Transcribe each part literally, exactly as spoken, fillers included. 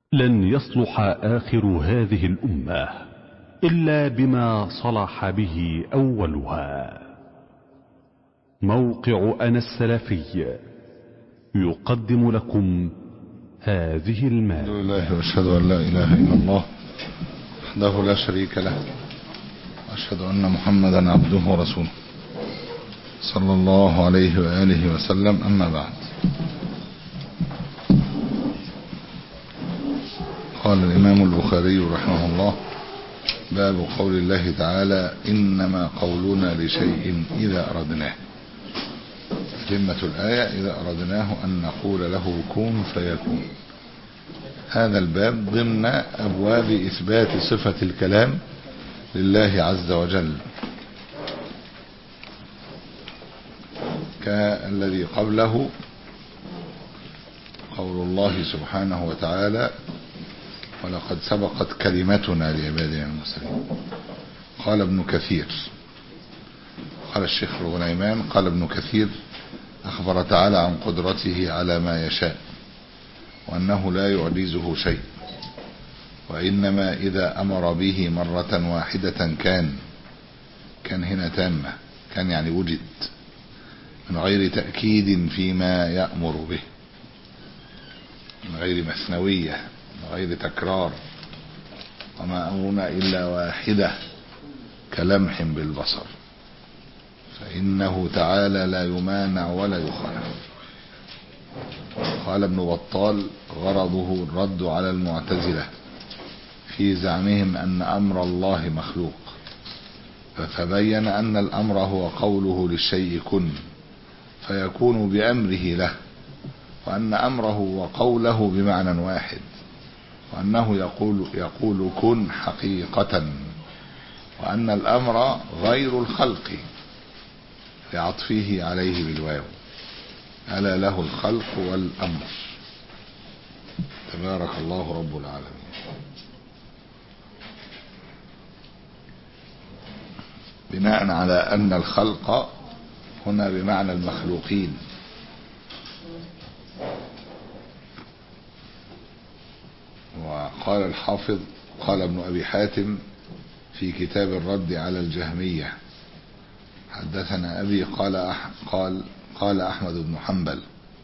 لن يصلح آخر هذه الأمة إلا بما صلح به أولها. موقع أنا السلفي يقدم لكم هذه المادة. الحمد لله وأشهد أن لا إله إلا الله وحده لا شريك له، وأشهد أن محمدا عبده ورسوله صلى الله عليه وآله وسلم. أما بعد، قال الإمام البخاري رحمه الله: باب قول الله تعالى: إنما قولنا لشيء إذا أردناه. تمة الآية: إذا أردناه أن نقول له كن فيكون. هذا الباب ضمن أبواب إثبات صفة الكلام لله عز وجل، كالذي قبله قول الله سبحانه وتعالى: ولقد سبقت كلمتنا لعبادنا المرسلين. قال ابن كثير، قال الشيخ الغنيمان، قال ابن كثير: أخبر تعالى عن قدرته على ما يشاء، وأنه لا يعجزه شيء، وإنما إذا أمر به مرة واحدة كان كان هنا تامة، كان يعني وجد من غير تأكيد فيما يأمر به، من غير مثنوية، من غير تكرار. وما أمرنا إلا واحدة كلمح بالبصر، فإنه تعالى لا يمانع ولا يخالف. قال ابن بطال: غرضه الرد على المعتزلة في زعمهم أن أمر الله مخلوق، فبين أن الأمر هو قوله للشيء كن فيكون بأمره له، وأن أمره وقوله بمعنى واحد، وأنه يقول, يقول كن حقيقة، وأن الأمر غير الخلق لعطفه عليه بالواو: ألا له الخلق والأمر، تبارك الله رب العالمين. بناء على أن الخلق هنا بمعنى المخلوقين. وقال الحافظ، قال ابن أبي حاتم في كتاب الرد على الجهمية: حدثنا أبي قال أح قال قال أحمد بن حنبل: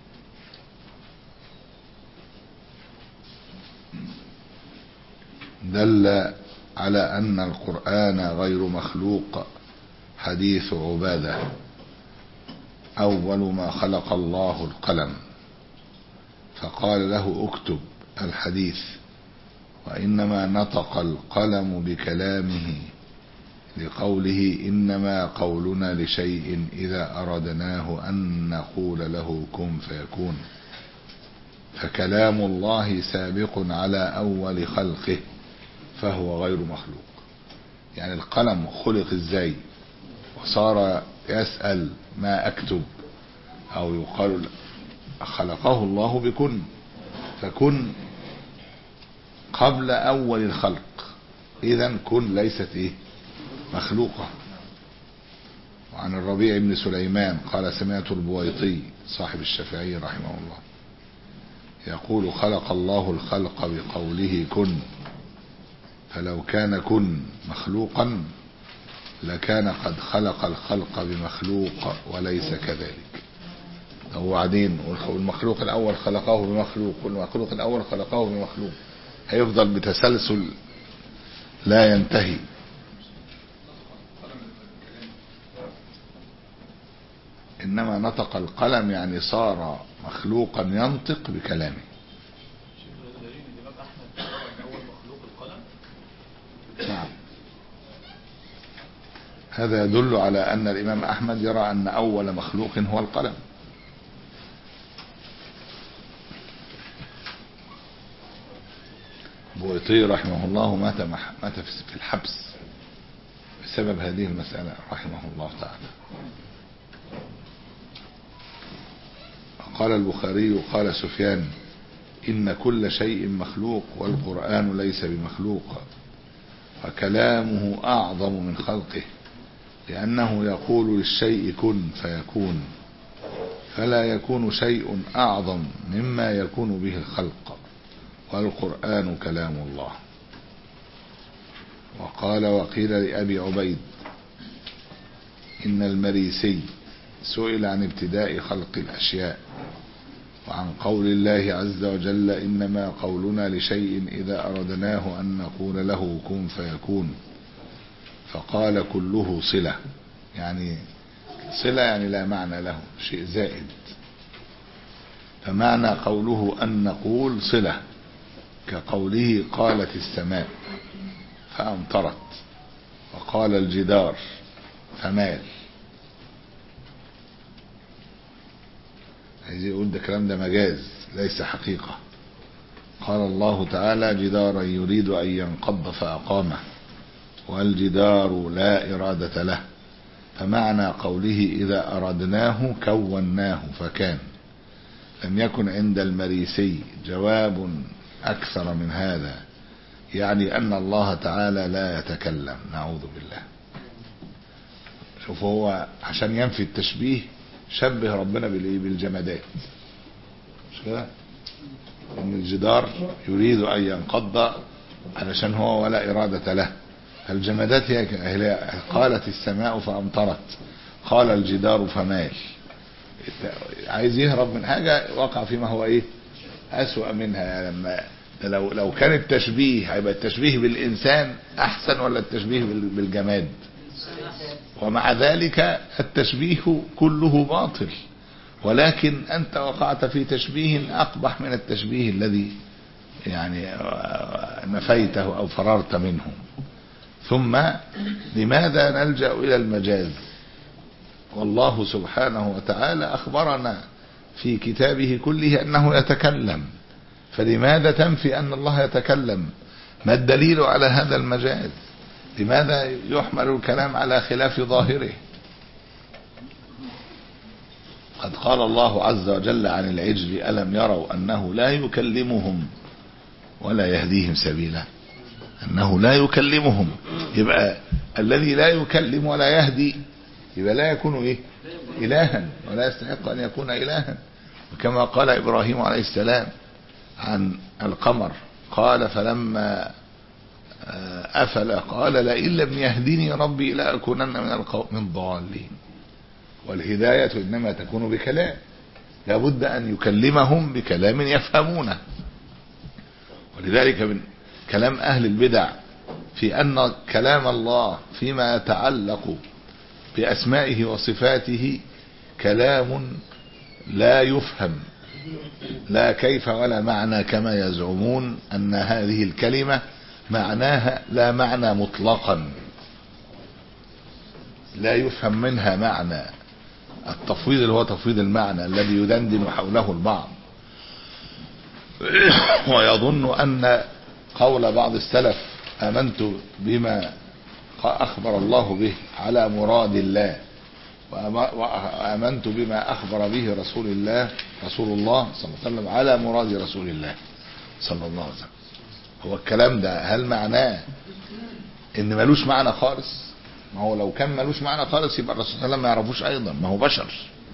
دل على أن القرآن غير مخلوق حديث عبادة: أول ما خلق الله القلم، فقال له اكتب الحديث، وإنما نطق القلم بكلامه لقوله: إنما قولنا لشيء إذا أردناه أن نقول له كن فيكون. فكلام الله سابق على أول خلقه، فهو غير مخلوق. يعني القلم خلق ازاي وصار يسأل ما أكتب، أو يقال خلقه الله بكن، فكن قبل أول الخلق، إذن كن ليست إيه مخلوقة. وعن الربيع بن سليمان قال: سمعت البويطي صاحب الشافعي رحمه الله يقول: خلق الله الخلق بقوله كن، فلو كان كن مخلوقا لكان قد خلق الخلق بمخلوق وليس كذلك. وبعدين والمخلوق الأول خلقه بمخلوق، والمخلوق الأول خلقه بمخلوق، هيفضل بتسلسل لا ينتهي. إنما نطق القلم يعني صار مخلوقا ينطق بكلامه. نعم، هذا يدل على أن الإمام أحمد يرى أن أول مخلوق هو القلم. بويطي رحمه الله مات مات في الحبس بسبب هذه المسألة رحمه الله تعالى. قال البخاري: قال سفيان: إن كل شيء مخلوق والقرآن ليس بمخلوق، وكلامه أعظم من خلقه، لأنه يقول للشيء كن فيكون، فلا يكون شيء أعظم مما يكون به الخلق، والقرآن كلام الله. وقال وقيل لأبي عبيد إن المريسي سئل عن ابتداء خلق الأشياء وعن قول الله عز وجل إنما قولنا لشيء إذا أردناه أن نقول له كن فيكون، فقال كله صلة، يعني صلة يعني لا معنى له، شيء زائد. فمعنى قوله أن نقول صلة كقوله قالت السماء فأمطرت، وقال الجدار فمال. عايز يقول ده كلام ده مجاز ليس حقيقة. قال الله تعالى جدارا يريد أن ينقض فأقامه والجدار لا إرادة له، فمعنى قوله إذا أردناه كوناه فكان. لم يكن عند المريسي جواب أكثر من هذا، يعني أن الله تعالى لا يتكلم، نعوذ بالله. شوف هو عشان ينفي التشبيه شبه ربنا بالجمادات، مش كده؟ ان الجدار يريد ان ينقض علشان هو ولا إرادة له. الجمادات هي قالت السماء فأمطرت، قال الجدار فمال. عايز يهرب من حاجة وقع فيما هو ايه أسوأ منها. يعني لما لو لو كان التشبيه هيبقى التشبيه بالإنسان أحسن ولا التشبيه بالجماد؟ ومع ذلك التشبيه كله باطل، ولكن أنت وقعت في تشبيه أقبح من التشبيه الذي يعني نفيته أو فررت منه. ثم لماذا نلجأ إلى المجاز؟ والله سبحانه وتعالى أخبرنا في كتابه كله أنه يتكلم، فلماذا تنفي أن الله يتكلم؟ ما الدليل على هذا المجاز؟ لماذا يحمل الكلام على خلاف ظاهره؟ قد قال الله عز وجل عن العجل ألم يروا أنه لا يكلمهم ولا يهديهم سبيلا، أنه لا يكلمهم. يبقى الذي لا يكلم ولا يهدي يبقى لا يكون إيه؟ إلها، ولا يستحق أن يكون إلها. وكما قال إبراهيم عليه السلام عن القمر قال فلما أفل قال لئن لم يهدني ربي لأكونن من القوم الضالين. والهداية إنما تكون بكلام، لابد أن يكلمهم بكلام يفهمونه. ولذلك من كلام أهل البدع في أن كلام الله فيما يتعلق بأسمائه وصفاته كلام لا يفهم، لا كيف ولا معنى، كما يزعمون أن هذه الكلمة معناها لا معنى مطلقا، لا يفهم منها معنى. التفويض اللي هو تفويض المعنى الذي يدندن حوله البعض، ويظن أن قول بعض السلف آمنت بما أخبر الله به على مراد الله، وآمنت بما أخبر به رسول الله رسول الله صلى الله عليه وسلم على مراد رسول الله صلى الله عليه وسلم. هو الكلام ده هل معناه ان ملوش معنى خالص؟ ما هو لو كان ملوش معنى خالص يبقى الرسول صلى الله عليه وسلم ما يعرفوش ايضا، ما هو بشر.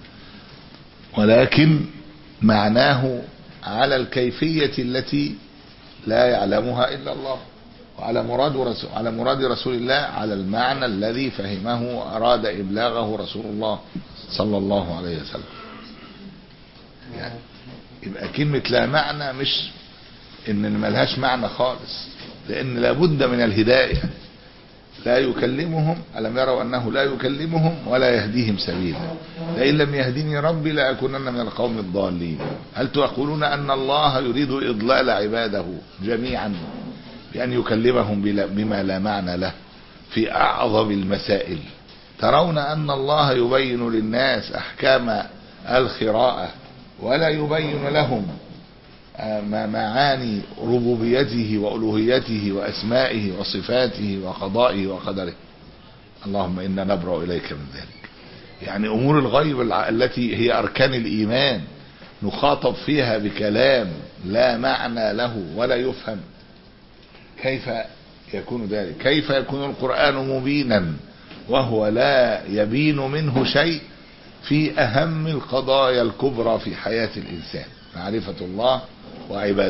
ولكن معناه على الكيفية التي لا يعلمها الا الله، وعلى مراد رسول على مراد رسول الله على المعنى الذي فهمه واراد ابلاغه رسول الله صلى الله عليه وسلم. يعني يبقى كلمة لا معنى مش ان ملهاش معنى خالص، لان لابد من الهداية. لا يكلمهم ألم يروا أنه لا يكلمهم ولا يهديهم سبيلا، لئن لم يهديني ربي لأكونن من القوم الضالين. هل تقولون أن الله يريد إضلال عباده جميعا بأن يكلمهم بما لا معنى له في أعظم المسائل؟ ترون أن الله يبين للناس أحكام الخراءة ولا يبين لهم معاني ربوبيته وألوهيته وأسمائه وصفاته وقضائه وقدره. اللهم إنا نبرأ إليك من ذلك. يعني أمور الغيب التي هي أركان الإيمان نخاطب فيها بكلام لا معنى له ولا يفهم، كيف يكون ذلك؟ كيف يكون القرآن مبينا وهو لا يبين منه شيء في أهم القضايا الكبرى في حياة الإنسان، معرفة الله وعبادته؟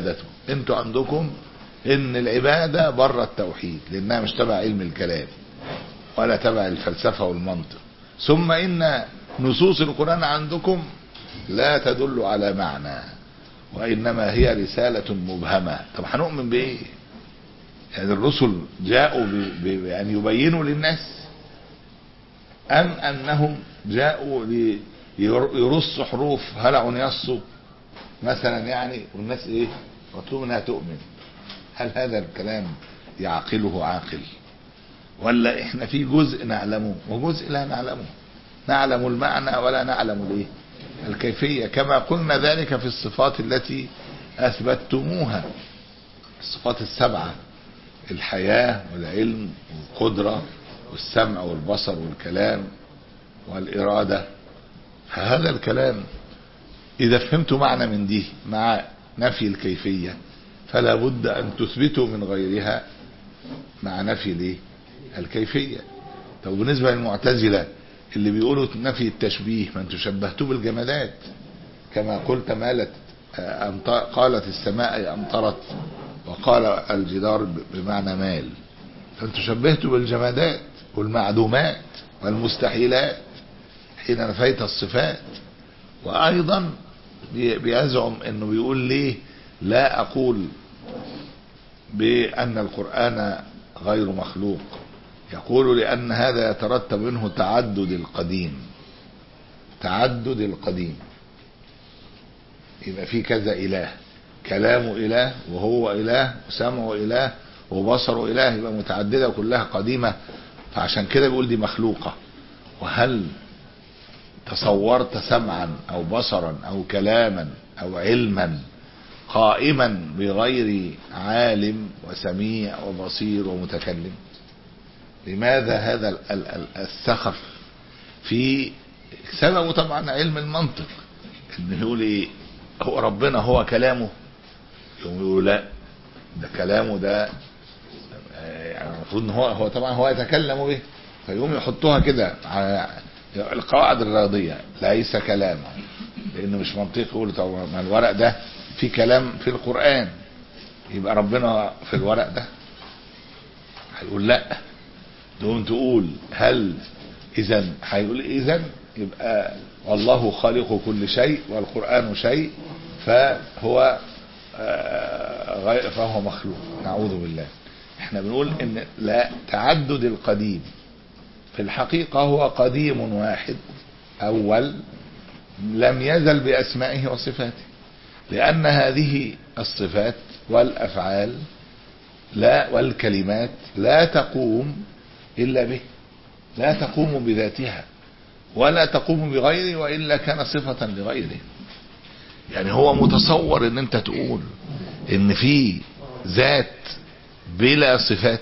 انتوا عندكم ان العبادة بره التوحيد لانها مش تبع علم الكلام ولا تبع الفلسفة والمنطق. ثم ان نصوص القرآن عندكم لا تدل على معنى وانما هي رسالة مبهمة. طب هنؤمن بايه؟ يعني الرسل جاءوا بأن يبينوا للناس ام انهم جاءوا ليرصوا حروف هلع يصوا مثلا يعني والناس ايه مطلوب انها تؤمن؟ هل هذا الكلام يعقله عاقل؟ ولا احنا في جزء نعلمه وجزء لا نعلمه؟ نعلم المعنى ولا نعلم الايه الكيفية، كما قلنا ذلك في الصفات التي اثبتتموها، الصفات السبعة: الحياة والعلم والقدرة والسمع والبصر والكلام والإرادة. هذا الكلام إذا فهمت معنى من دي مع نفي الكيفية فلا بد أن تثبتوا من غيرها مع نفي ليه الكيفية. طب بالنسبة للمعتزلة اللي بيقولوا نفي التشبيه، ما انتوا شبهتوه بالجمادات كما قلت مالت قالت السماء أمطرت وقال الجدار بمعنى مال، فانتوا شبهتوا بالجمادات والمعدومات والمستحيلات حين نفيت الصفات. وأيضا بيزعم انه بيقول ليه لا أقول بأن القرآن غير مخلوق، يقول لأن هذا يترتب منه تعدد القديم، تعدد القديم، يبقى في كذا إله، كلامه إله وهو إله وسمعه إله وبصره إله، يبقى متعددة وكلها قديمة، فعشان كده بيقول دي مخلوقة. وهل تصورت سمعا أو بصرا أو كلاما أو علما قائما بغير عالم وسميع وبصير ومتكلم؟ لماذا هذا السخف في سببه؟ طبعا علم المنطق، ان يقول ايه هو ربنا هو كلامه، يقول يقول لا ده كلامه ده يعني المفروض ان هو هو طبعا هو يتكلم به، فيقوم يحطوها كده على القواعد الرياضيه ليس كلامه لانه مش منطقي. يقول طب ما الورق ده في كلام في القرآن يبقى ربنا في الورق ده؟ هيقول لا. تقوم تقول هل اذا هيقول اذا يبقى والله خالق كل شيء والقرآن شيء فهو فهو مخلوق؟ نعوذ بالله. احنا بنقول ان لا، تعدد القديم في الحقيقة هو قديم واحد اول لم يزل باسمائه وصفاته، لان هذه الصفات والافعال لا والكلمات لا تقوم الا به، لا تقوم بذاتها ولا تقوم بغيره والا كان صفة لغيره. يعني هو متصور ان انت تقول ان في ذات بلا صفات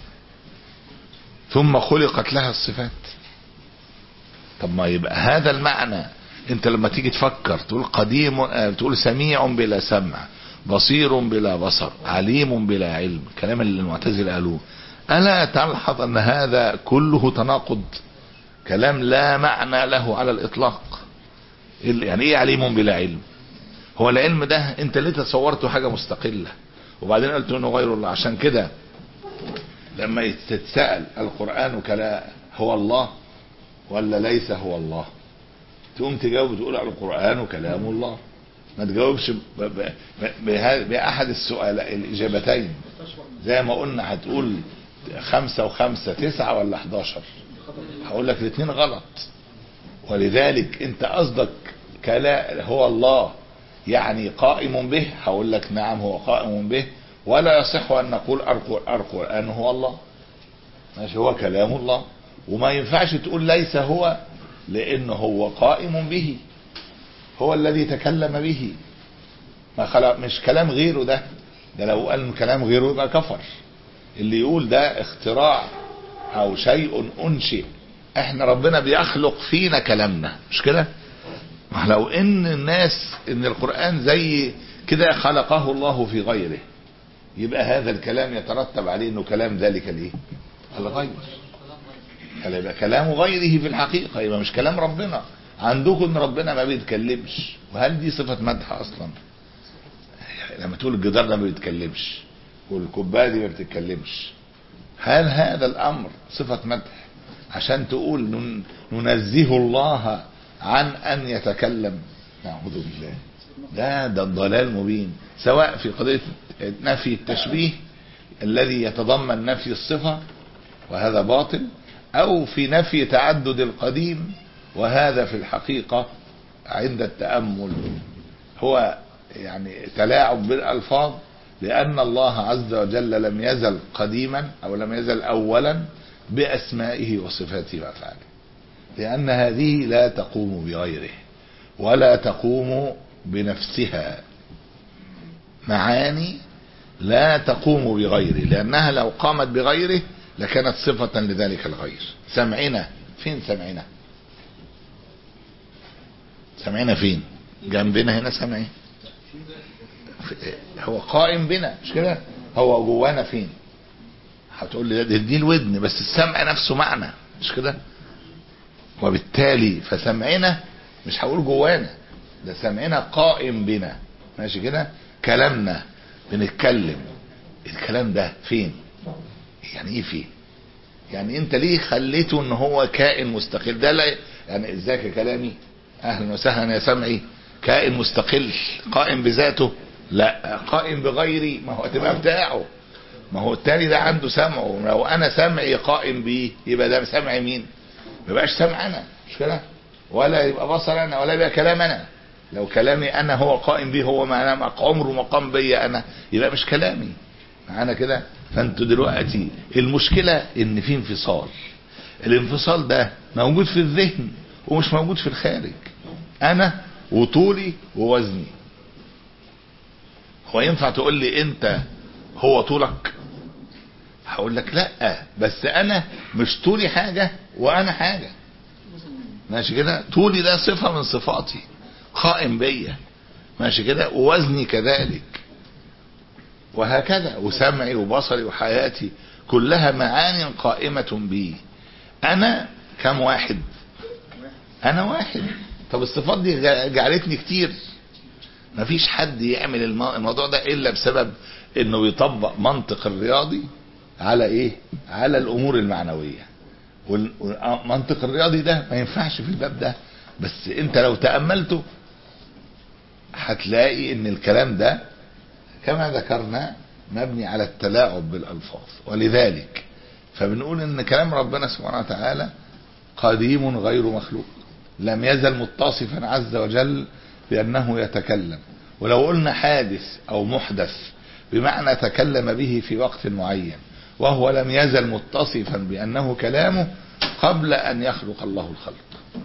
ثم خلقت لها الصفات؟ طب ما يبقى هذا المعنى انت لما تيجي تفكر تقول قديم، تقول سميع بلا سمع، بصير بلا بصر، عليم بلا علم، كلام اللي المعتزله قالوه، الا تلحظ ان هذا كله تناقض؟ كلام لا معنى له على الاطلاق. يعني ايه عليم بلا علم؟ هو العلم ده انت ليه تصورته حاجه مستقله وبعدين قلت انه غير الله؟ عشان كده لما تتسأل القرآن كلا هو الله ولا ليس هو الله، تقوم تجاوب تقول على القرآن كلام الله، ما تجاوبش بأحد السؤال الإجابتين زي ما قلنا. هتقول خمسة وخمسة تسعة ولا حداشر؟ هقول لك الاثنين غلط. ولذلك انت قصدك كلا هو الله يعني قائم به، هقول لك نعم هو قائم به، ولا يصح ان نقول القرآن هو الله، ماشي هو كلام الله. وما ينفعش تقول ليس هو لانه هو قائم به، هو الذي تكلم به، ما خلق مش كلام غيره. ده ده لو قال كلام غيره يبقى كفر. اللي يقول ده اختراع او شيء انشئ، احنا ربنا بيخلق فينا كلامنا مش كده؟ لو ان الناس ان القرآن زي كده خلقه الله في غيره يبقى هذا الكلام يترتب عليه انه كلام ذلك الايه الغير، يبقى كلام غيره في الحقيقة، يبقى مش كلام ربنا. عندكم ان ربنا ما بيتكلمش، وهل دي صفة مدح اصلا؟ لما تقول الجدار ده ما بيتكلمش والكوبايه دي ما بتتكلمش، هل هذا الامر صفه مدح عشان تقول ننزه الله عن ان يتكلم؟ نعوذ بالله، ده ده الضلال مبين، سواء في قضيه نفي التشبيه الذي يتضمن نفي الصفه وهذا باطل، او في نفي تعدد القديم، وهذا في الحقيقه عند التامل هو يعني تلاعب بالالفاظ، لان الله عز وجل لم يزل قديما او لم يزل اولا باسمائه وصفاته وافعاله، لان هذه لا تقوم بغيره ولا تقوم بنفسها، معاني لا تقوم بغيره، لانها لو قامت بغيره لكانت صفة لذلك الغير. سمعنا، فين سمعنا؟ سمعنا فين؟ جنبنا هنا سمعي، هو قائم بنا مش كده؟ هو جوانا فين؟ هتقول لي دي, دي الودن، بس السمع نفسه معنى مش كده؟ وبالتالي فسمعنا مش هقول جوانا، ده سمعنا قائم بنا، ماشي كده؟ كلامنا بنتكلم، الكلام ده فين؟ يعني ايه فين؟ يعني انت ليه خليته ان هو كائن مستقل؟ ده لا يعني ازيك يا كلامي، اهلا وسهلا يا سمعي، كائن مستقل قائم بذاته؟ لا، قائم بغيري، ما هو تبقى بتاعه، ما هو التاني ده عنده سمعه، لو انا سمعي قائم بيه يبقى ده سمع مين؟ ما يبقاش سمع انا مش كده؟ ولا يبقى بصر انا، ولا يبقى كلام انا. لو كلامي انا هو قائم بيه، هو ما انا عمره مقام بيا انا، يبقى مش كلامي معانا كده. فانتوا دلوقتي المشكله ان في انفصال، الانفصال ده موجود في الذهن ومش موجود في الخارج. انا وطولي ووزني، هو ينفع تقول لي انت هو طولك؟ هقول لك لا، بس انا مش طولي حاجه وانا حاجه، ماشي كده؟ طولي ده صفه من صفاتي قائم بيا، ماشي كده؟ ووزني كذلك، وهكذا، وسمعي وبصري وحياتي كلها معاني قائمة بي. انا كم واحد؟ انا واحد. طب الصفات دي جعلتني كتير، مفيش حد يعمل الموضوع ده الا بسبب انه يطبق منطق الرياضي على ايه؟ على الامور المعنوية. والمنطق الرياضي ده ما ينفعش في الباب ده، بس انت لو تأملته هتلاقي ان الكلام ده كما ذكرنا مبني على التلاعب بالألفاظ. ولذلك فبنقول ان كلام ربنا سبحانه وتعالى قديم غير مخلوق، لم يزل متصفا عز وجل بأنه يتكلم. ولو قلنا حادث او محدث بمعنى تكلم به في وقت معين، وهو لم يزل متصفا بأنه كلامه قبل ان يخلق الله الخلق.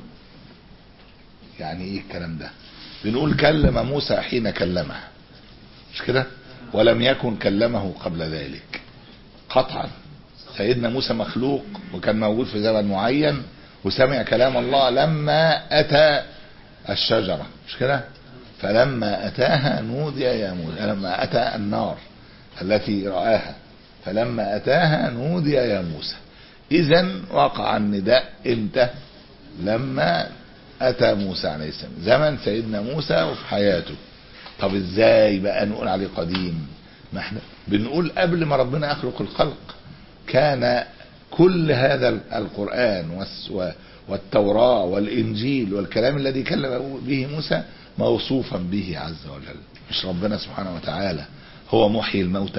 يعني ايه الكلام ده؟ بنقول كلم موسى حين كلمه مش كده؟ ولم يكن كلمه قبل ذلك قطعا. سيدنا موسى مخلوق وكان موجود في زمن معين وسمع كلام الله لما اتى الشجرة مش كده؟ فلما اتاها نودي يا موسى، لما اتى النار التي رآها فلما اتاها نودي يا موسى. اذا وقع النداء امتى؟ لما اتى موسى عليه السلام، زمن سيدنا موسى وفي حياته. طب ازاي بقى نقول عليه قديم؟ ما احنا بنقول قبل ما ربنا يخلق الخلق كان كل هذا القرآن والتوراة والإنجيل والكلام الذي كلم به موسى موصوفا به عز وجل. مش ربنا سبحانه وتعالى هو محيي الموتى؟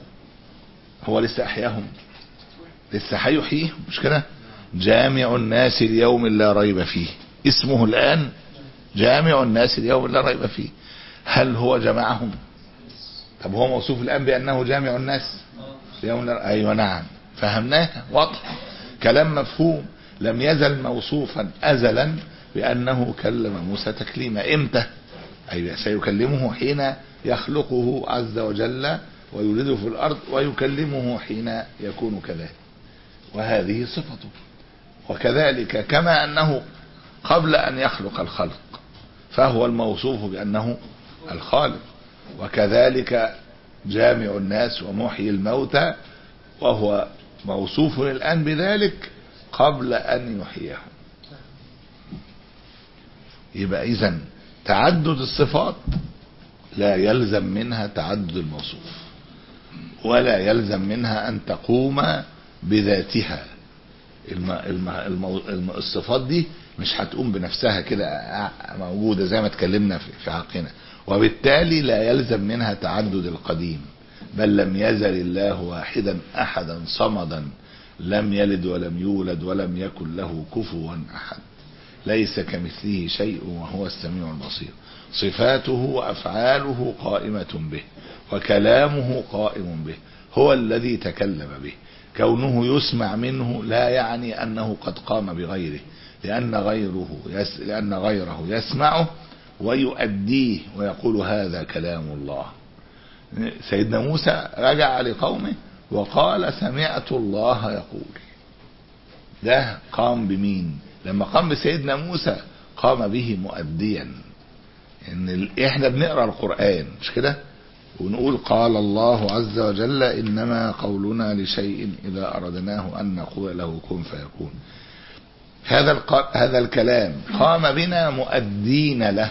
هو لسه أحياهم، لسه هيحييهم مش كده؟ جامع الناس اليوم لا ريب فيه، اسمه الآن جامع الناس اليوم لا ريب فيه. هل هو جمعهم؟ طب هو موصوف الآن بأنه جامع الناس اليوم لا؟ أيوة نعم، فهمناها واضح، كلام مفهوم. لم يزل موصوفا أزلا بأنه كلم موسى تكليما. امتى؟ أيوة سيكلمه حين يخلقه عز وجل ويولده في الأرض، ويكلمه حين يكون كذلك، وهذه صفته. وكذلك كما أنه قبل أن يخلق الخلق فهو الموصوف بأنه الخالق، وكذلك جامع الناس ومحيي الموتى وهو موصوف الآن بذلك قبل أن يحييهم. يبقى إذن تعدد الصفات لا يلزم منها تعدد الموصوف، ولا يلزم منها أن تقوم بذاتها. الم... الم... الم... الصفات دي مش هتقوم بنفسها كده موجودة زي ما اتكلمنا في... في حقنا، وبالتالي لا يلزم منها تعدد القديم. بل لم يزل الله واحدا أحدا صمدا لم يلد ولم يولد ولم يكن له كفوا أحد، ليس كمثله شيء وهو السميع البصير. صفاته وأفعاله قائمة به، وكلامه قائم به، هو الذي تكلم به. كونه يسمع منه لا يعني أنه قد قام بغيره، لأن غيره يس لأن غيره يسمعه ويؤديه ويقول هذا كلام الله. سيدنا موسى رجع لقومه وقال سمعت الله يقول. ده قام بمين؟ لما قام بسيدنا موسى قام به مؤديا. ان احنا بنقرأ القرآن مش كده ونقول قال الله عز وجل إنما قولنا لشيء إذا أردناه أن نقول له كن فيكون. هذا هذا الكلام قام بنا مؤدين له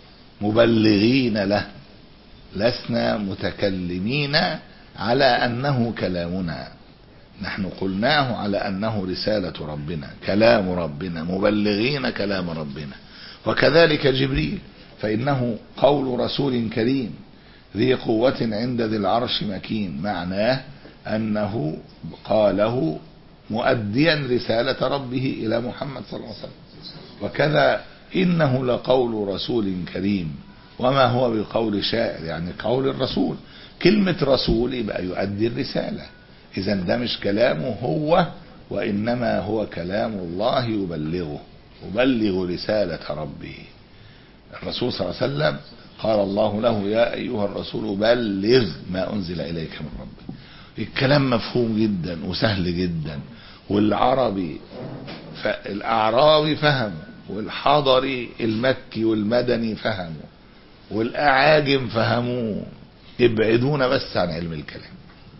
مبلغين له، لسنا متكلمين على أنه كلامنا، نحن قلناه على أنه رسالة ربنا كلام ربنا مبلغين كلام ربنا. وكذلك جبريل فإنه قول رسول كريم ذي قوة عند ذي العرش مكين، معناه أنه قاله مؤديا رسالة ربه إلى محمد صلى الله عليه وسلم. وكذا إنه لقول رسول كريم، وما هو بقول شاعر، يعني قول الرسول. كلمة رسول يبقى يؤدي الرسالة، إذا ده مش كلامه هو، وإنما هو كلام الله يبلغه، يبلغ رسالة ربه. الرسول صلى الله عليه وسلم قال الله له يا أيها الرسول بلغ ما أنزل إليك من ربك. الكلام مفهوم جدا وسهل جدا، والعربي الأعرابي فهموا، والحضري المكي والمدني فهموا، والأعاجم فهموه. ابعدونا بس عن علم الكلام.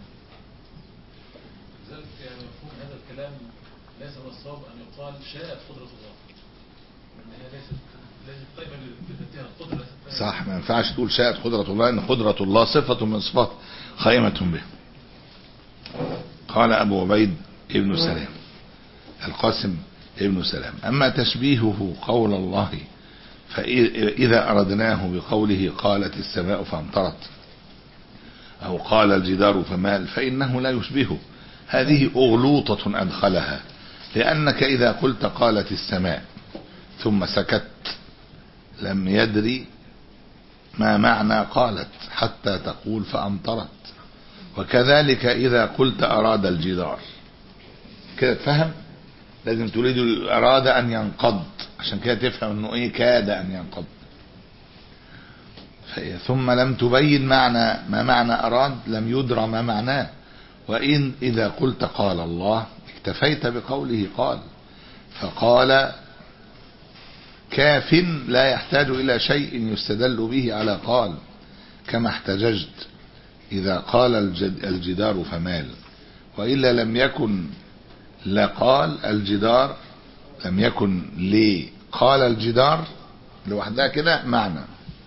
لذلك مفهوم هذا الكلام ليس من الصواب أن يقال شاءت قدرة الله، إنها ليست ليست قائمة بذاتها القدرة. صح، ما ينفعش تقول شاءت قدرة الله، إن قدرة الله صفة من صفات قائمة به. قال أبو عبيد ابن سلام القاسم ابن سلام أما تشبيهه قول الله فإذا أردناه بقوله قالت السماء فامطرت أو قال الجدار فمال فإنه لا يشبهه، هذه أغلوطة أدخلها. لأنك إذا قلت قالت السماء ثم سكت لم يدري ما معنى قالت حتى تقول فأمطرت. وكذلك إذا قلت أراد الجدار كده تفهم، لازم تريد أراد أن ينقض، عشان كده تفهم أنه إيه كاد أن ينقض. ثم لم تبين معنى ما معنى أراد، لم يدرى ما معناه. وإن إذا قلت قال الله اكتفيت بقوله قال، فقال كاف لا يحتاج إلى شيء يستدل به على قال، كما احتججت إذا قال الجدار فمال. وإلا لم يكن لقال الجدار، لم يكن لي قال الجدار لوحدها كده معنى.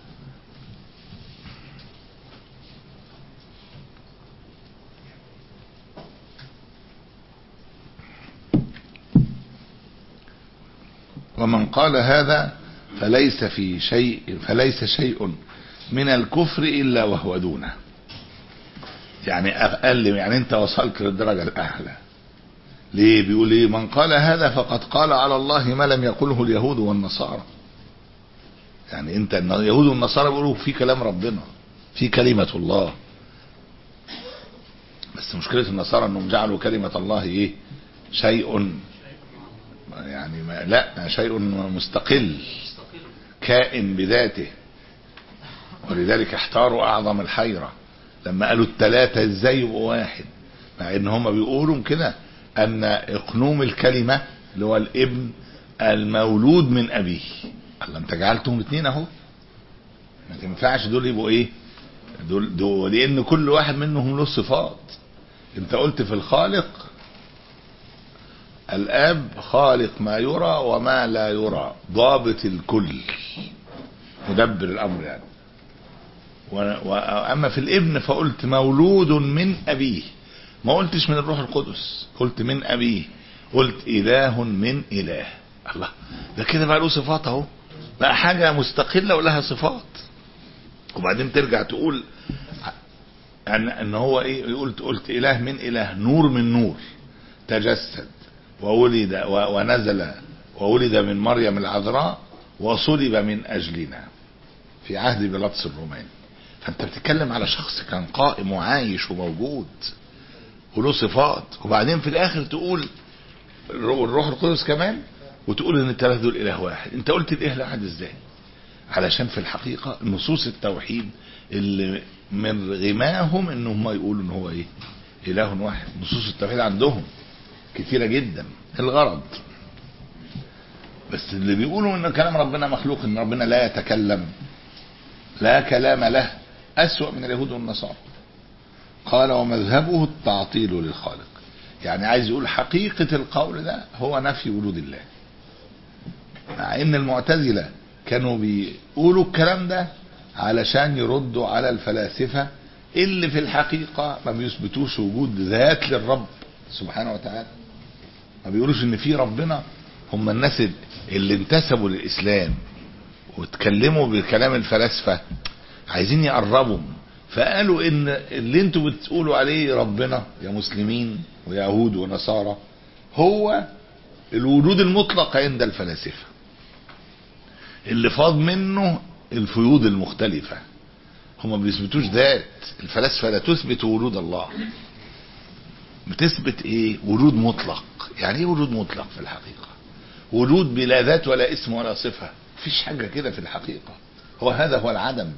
ومن قال هذا فليس في شيء فليس شيء من الكفر إلا وهو دونه، يعني أقل، يعني أنت وصلت للدرجة الأعلى. ليه؟ بيقول إيه؟ من قال هذا فقد قال على الله ما لم يقله اليهود والنصارى. يعني أنت اليهود والنصارى بيقولوا في كلام ربنا، في كلمة الله، بس مشكلة النصارى أنهم جعلوا كلمة الله إيه؟ شيء يعني ما لا شيء مستقل كائن بذاته. ولذلك احتاروا أعظم الحيرة لما قالوا الثلاثة ازاي يبقوا واحد، مع ان هم بيقولوا كده ان اقنوم الكلمة اللي هو الابن المولود من ابيه. الله، انت جعلتهم اثنين اهو، ما تنفعش دول يبقوا ايه دول, دول لان كل واحد منهم له صفات. انت قلت في الخالق الاب خالق ما يرى وما لا يرى، ضابط الكل، مدبر الامر يعني. وأما في الابن فقلت مولود من أبيه، ما قلتش من الروح القدس، قلت من أبيه، قلت إله من إله. الله، ده كده بقى له صفات اهو، بقى حاجة مستقلة ولها صفات. وبعدين ترجع تقول ان ان هو ايه، قلت قلت اله من اله، نور من نور، تجسد وولد ونزل وولد من مريم العذراء وصلب من اجلنا في عهد بيلاطس الروماني. فانت بتتكلم على شخص كان قائم وعايش وموجود وله صفات، وبعدين في الاخر تقول الروح القدس كمان، وتقول ان الثلاثه دول اله واحد. انت قلت الاله واحد ازاي؟ علشان في الحقيقه نصوص التوحيد اللي من غماهم ان هم يقولوا ان هو ايه، اله واحد. نصوص التوحيد عندهم كتيره جدا. الغرض بس اللي بيقولوا ان كلام ربنا مخلوق، ان ربنا لا يتكلم، لا كلام له، اسوأ من اليهود والنصارى. قال ومذهبه التعطيل للخالق، يعني عايز يقول حقيقة القول ده هو نفي وجود الله، مع ان المعتزلة كانوا بيقولوا الكلام ده علشان يردوا على الفلاسفة اللي في الحقيقة ما بيثبتوش وجود ذات للرب سبحانه وتعالى، ما بيقولوش ان في ربنا. هم الناس اللي انتسبوا للإسلام واتكلموا بكلام الفلاسفة عايزين يقربوا، فقالوا ان اللي انتوا بتقولوا عليه ربنا يا مسلمين ويهود ونصارى هو الوجود المطلق عند الفلاسفة، اللي فاض منه الفيوض المختلفة. هم ما بيثبتوش ذات، الفلاسفة لا تثبت وجود الله، بتثبت ايه؟ وجود مطلق. يعني ايه وجود مطلق في الحقيقة؟ وجود بلا ذات ولا اسم ولا صفة، مفيش حاجة كده في الحقيقة. هو هذا هو العدم،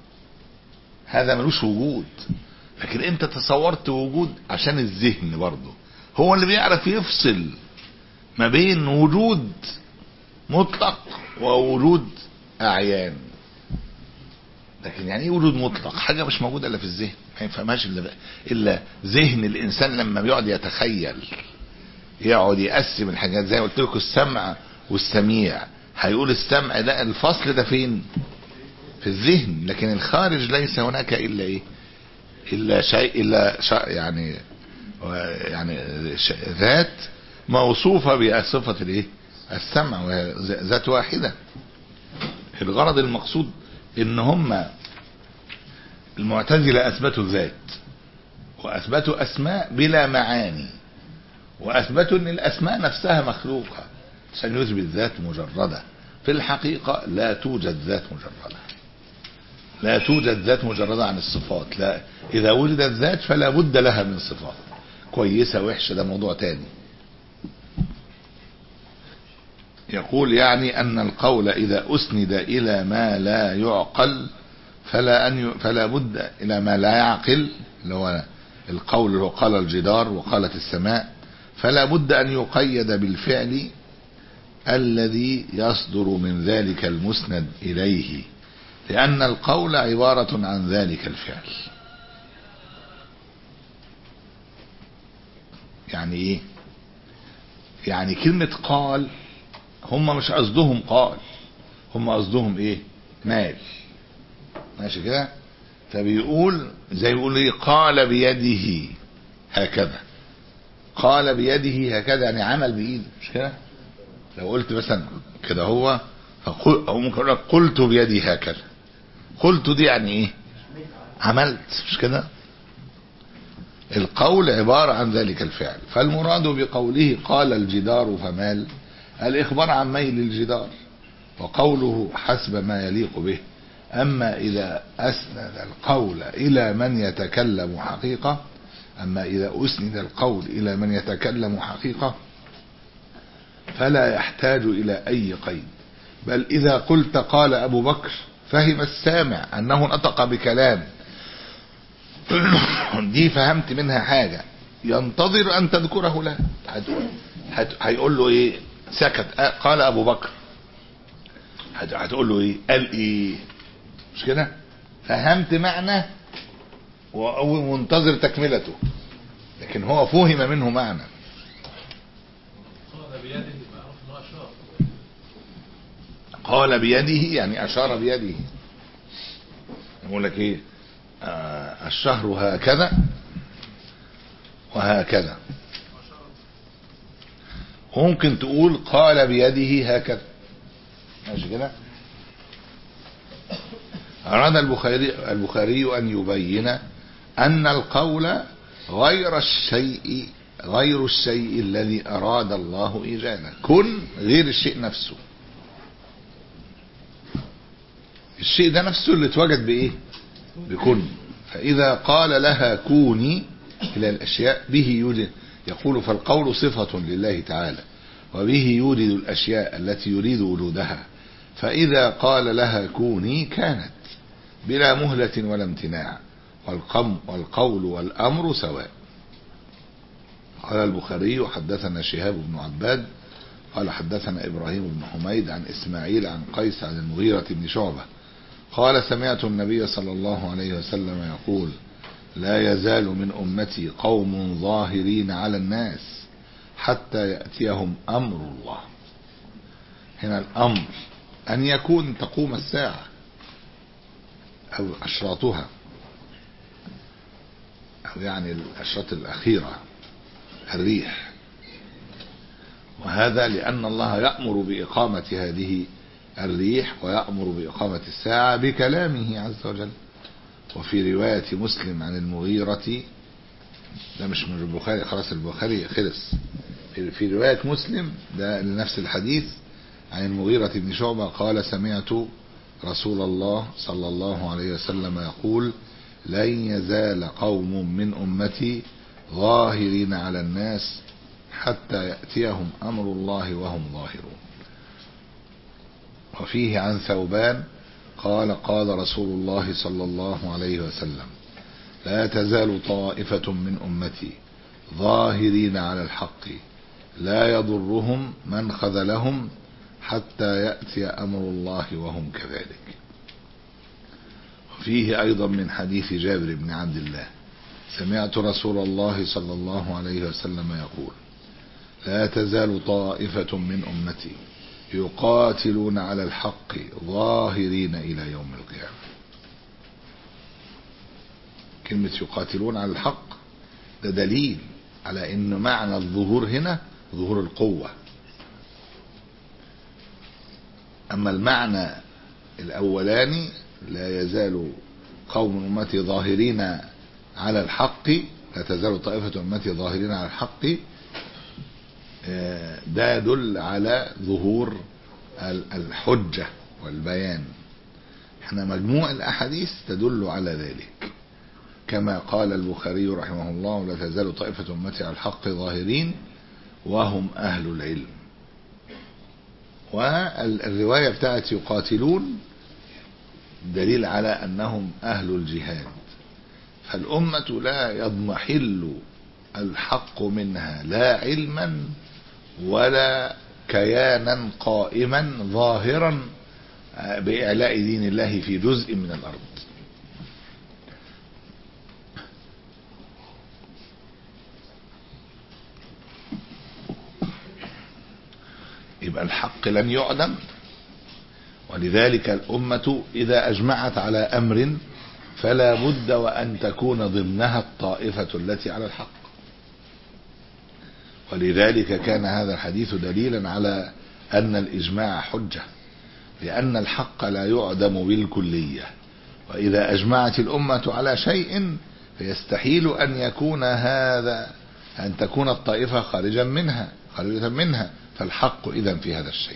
هذا ملوش وجود. لكن انت تصورت وجود عشان الذهن برضه هو اللي بيعرف يفصل ما بين وجود مطلق ووجود اعيان. لكن يعني ايه وجود مطلق؟ حاجة مش موجودة الا في الذهن، ما يفهمهاش الا الا ذهن الانسان لما بيقعد يتخيل، يقعد يقسم الحاجات. زي ما قلت لكم السمع والسميع، هيقول السمع ده الفصل ده فين؟ في الذهن. لكن الخارج ليس هناك الا ايه؟ الا شيء، الا شيء يعني يعني ذات موصوفه بصفه الايه؟ السمع، وهي ذات واحده. الغرض المقصود ان هم المعتزله اثبتوا الذات، واثبتوا اسماء بلا معاني، واثبتوا ان الاسماء نفسها مخلوقه عشان يثبت ذات مجرده. في الحقيقه لا توجد ذات مجرده، لا توجد ذات مجردة عن الصفات. لا، إذا وجدت ذات فلا بد لها من صفات، كويسة وحشة ده موضوع تاني. يقول يعني أن القول إذا أسند إلى ما لا يعقل فلا أن ي... فلا بد إلى ما لا يعقل، اللي هو القول اللي هو قال الجدار وقالت السماء، فلا بد أن يقيد بالفعل الذي يصدر من ذلك المسند إليه، لأن القول عبارة عن ذلك الفعل. يعني ايه؟ يعني كلمة قال هم مش قصدهم قال، هم قصدهم ايه؟ مال. ماشي كده؟ فبيقول زي يقول ايه؟ قال بيده هكذا، قال بيده هكذا يعني عمل بإيده، مش كده؟ لو قلت مثلا كده هو فقل، او ممكن اقول لك قلت بيدي هكذا، قلت دي يعني ايه؟ عملت، مش كده؟ القول عبارة عن ذلك الفعل. فالمراد بقوله قال الجدار فمال الإخبار عن ميل الجدار، وقوله حسب ما يليق به. أما إذا أسند القول إلى من يتكلم حقيقة أما إذا أسند القول إلى من يتكلم حقيقة فلا يحتاج إلى أي قيد، بل إذا قلت قال أبو بكر فهم السامع أنه نطق بكلام دي فهمت منها حاجة ينتظر أن تذكره له، هيقول له إيه؟ سكت قال أبو بكر، هتقول له إيه؟ قال إيه؟ مش كده؟ فهمت معنى ومنتظر تكملته، لكن هو فهم منه معنى. قال بيده يعني أشار بيده. يقول لك ايه آه الشهر هكذا وهكذا. ممكن تقول قال بيده هكذا، ماشي كده. أراد البخاري البخاري أن يبين أن القول غير الشيء غير الشيء الذي أراد الله إيجاده. كن غير الشيء نفسه، الشيء ده نفسه اللي اتوجد بإيه؟ بكن. فإذا قال لها كوني إلى الأشياء به يوجد، يقول فالقول صفة لله تعالى وبه يولد الأشياء التي يريد وجودها، فإذا قال لها كوني كانت بلا مهلة ولا امتناع، والقم والقول والأمر سواء. قال البخاري حدثنا شهاب بن عباد قال حدثنا إبراهيم بن حميد عن إسماعيل عن قيس عن المغيرة بن شعبة قال سمعت النبي صلى الله عليه وسلم يقول لا يزال من أمتي قوم ظاهرين على الناس حتى يأتيهم أمر الله. هنا الأمر أن يكون تقوم الساعة أو أشراطها، أو يعني الأشراط الأخيرة الريح، وهذا لأن الله يأمر بإقامة هذه الريح ويأمر بإقامة الساعة بكلامه عز وجل. وفي رواية مسلم عن المغيرة، ده مش من البخاري، خلاص البخاري خلص، في رواية مسلم ده لنفس الحديث عن المغيرة بن شعبة قال سمعت رسول الله صلى الله عليه وسلم يقول لن يزال قوم من أمتي ظاهرين على الناس حتى يأتيهم أمر الله وهم ظاهرون. وفيه عن ثوبان قال قال رسول الله صلى الله عليه وسلم لا تزال طائفة من أمتي ظاهرين على الحق لا يضرهم من خذلهم حتى يأتي أمر الله وهم كذلك. وفيه أيضا من حديث جابر بن عبد الله سمعت رسول الله صلى الله عليه وسلم يقول لا تزال طائفة من أمتي يقاتلون على الحق ظاهرين إلى يوم القيامة. كلمة يقاتلون على الحق ده دليل على أن معنى الظهور هنا ظهور القوة. أما المعنى الأولاني لا يزال قوم أمتي ظاهرين على الحق، لا تزال طائفة أمتي ظاهرين على الحق، ده يدل على ظهور الحجة والبيان. احنا مجموع الأحاديث تدل على ذلك، كما قال البخاري رحمه الله لا تزال طائفة أمتي على الحق ظاهرين وهم أهل العلم. والرواية بتاعت يقاتلون دليل على أنهم أهل الجهاد. فالأمة لا يضمحل الحق منها لا علما ولا كيانا قائما ظاهرا بإعلاء دين الله في جزء من الأرض. يبقى الحق لن يعدم، ولذلك الأمة إذا أجمعت على أمر فلا بد وأن تكون ضمنها الطائفة التي على الحق. ولذلك كان هذا الحديث دليلا على أن الإجماع حجة، لأن الحق لا يعدم بالكلية، وإذا أجمعت الأمة على شيء فيستحيل أن يكون هذا أن تكون الطائفة خارجا منها خارجة منها فالحق إذن في هذا الشيء.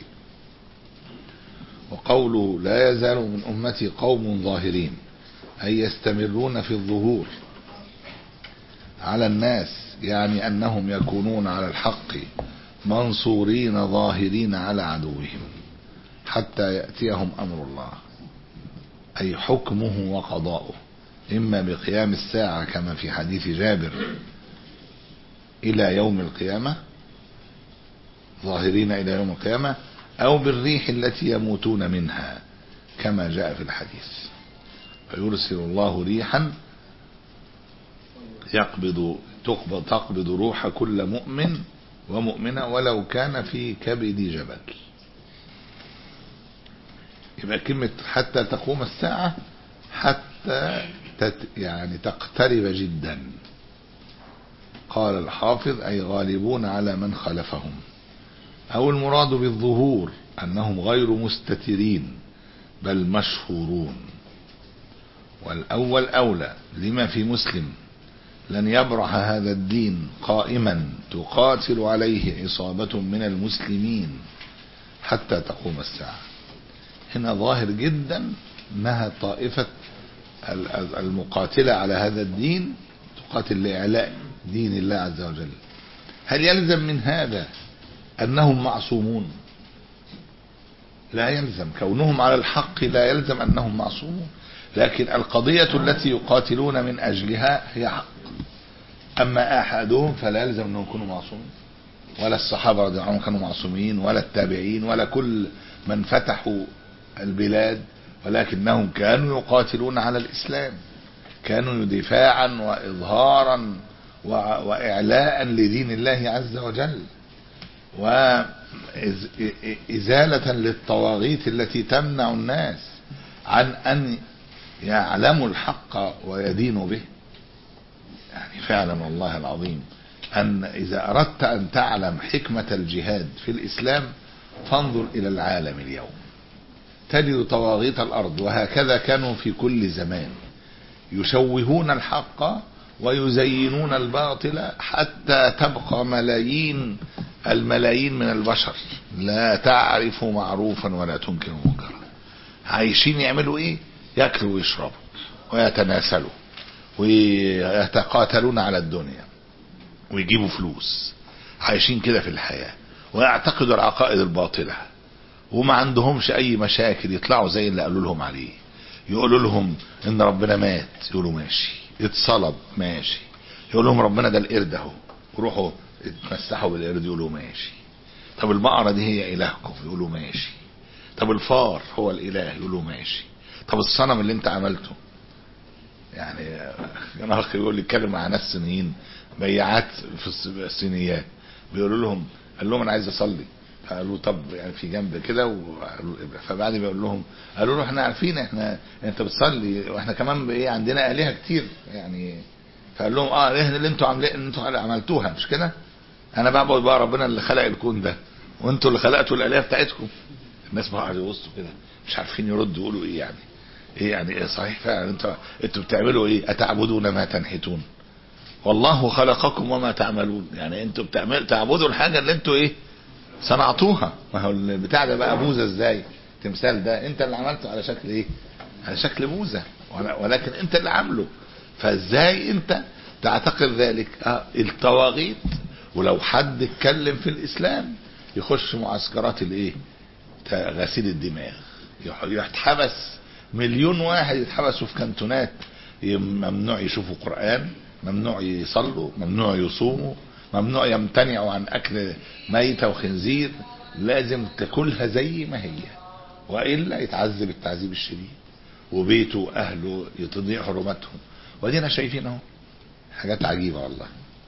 وقوله لا يزال من أمتي قوم ظاهرين أي يستمرون في الظهور على الناس، يعني أنهم يكونون على الحق منصورين ظاهرين على عدوهم حتى يأتيهم أمر الله، أي حكمه وقضاؤه، إما بقيام الساعة كما في حديث جابر إلى يوم القيامة ظاهرين إلى يوم القيامة، أو بالريح التي يموتون منها كما جاء في الحديث فيرسل الله ريحا يقبض تقبض تقبض روح كل مؤمن ومؤمنة ولو كان في كبد جبل. يبقى كلمة حتى تقوم الساعة حتى حتى تت يعني تقترب جدا. قال الحافظ أي غالبون على من خلفهم، أو المراد بالظهور أنهم غير مستترين بل مشهورون. والأول أولى، لما في مسلم لن يبرح هذا الدين قائما تقاتل عليه عصابة من المسلمين حتى تقوم الساعة. هنا ظاهر جدا أنها طائفة المقاتلة على هذا الدين تقاتل لإعلاء دين الله عز وجل. هل يلزم من هذا أنهم معصومون؟ لا يلزم. كونهم على الحق لا يلزم أنهم معصومون، لكن القضية التي يقاتلون من أجلها هي حق. أما أحدهم فلا يلزم أنهم يكونوا معصومين، ولا الصحابة رضي الله عنهم كانوا معصومين، ولا التابعين، ولا كل من فتحوا البلاد، ولكنهم كانوا يقاتلون على الإسلام، كانوا دفاعا وإظهارا وإعلاء لدين الله عز وجل، وإزالة للطواغيت التي تمنع الناس عن أن يعلموا الحق ويدينوا به. يعني فعلا والله العظيم أن إذا أردت أن تعلم حكمة الجهاد في الإسلام فانظر إلى العالم اليوم، تجد طواغيت الأرض، وهكذا كانوا في كل زمان، يشوهون الحق ويزينون الباطل حتى تبقى ملايين الملايين من البشر لا تعرف معروفا ولا تنكر منكرا. عايشين يعملوا ايه؟ ياكلوا ويشربوا ويتناسلوا ويتقاتلون على الدنيا ويجيبوا فلوس. عايشين كده في الحياة ويعتقدوا العقائد الباطلة، وما عندهمش اي مشاكل. يطلعوا زي اللي قالوا لهم عليه، يقولوا لهم ان ربنا مات، يقولوا ماشي. يتصلب، ماشي. يقول لهم ربنا ده القرد اهو، وروحوا اتمسحوا بالقرد، يقولوا ماشي. طب البقرة دي هي الهكم، يقولوا ماشي. طب الفار هو الاله، يقولوا ماشي. طب الصنم اللي انت عملته، يعني انا اخي يقول لي اتكلم مع ناس صينيين بيعات في الصينيات، بيقولوا لهم، قال لهم انا عايز اصلي، قالوا طب يعني في جنب كده، فبعد بيقول لهم، قالوا له احنا عارفين احنا انت بتصلي واحنا كمان بايه عندنا الهه كتير يعني. فقال لهم اه الالهه اللي انتوا عاملين انتوا عملتوها مش كده، انا بعبد بقى ربنا اللي خلق الكون ده، وانتوا اللي خلقتوا الالهه بتاعتكم. الناس بقى قعدوا يبصوا كده مش عارفين يردوا، يقولوا ايه يعني ايه يعني ايه صحيح فعلا انتوا انتوا بتعملوا ايه؟ اتعبدون ما تنحتون والله خلقكم وما تعملون. يعني انتوا بتعملوا تعبدوا الحاجه اللي انتوا ايه صنعتوها. ما هو البتاع ده بقى بوزه ازاي؟ تمثال ده انت اللي عملته على شكل ايه؟ على شكل بوزه، ولكن انت اللي عامله. فازاي انت تعتقد ذلك؟ اه الطواغيت. ولو حد اتكلم في الاسلام يخش معسكرات الايه؟ غسيل الدماغ، يتحبس مليون واحد، يتحبسوا في كانتونات، ممنوع يشوفوا قرآن، ممنوع يصلوا، ممنوع يصوموا، ممنوع يمتنعوا عن اكل ميتة وخنزير، لازم تاكلها زي ما هي، وإلا يتعذب التعذيب الشديد، وبيته واهله يتضيع حرمتهم. ودينا شايفين اهو حاجات عجيبة والله.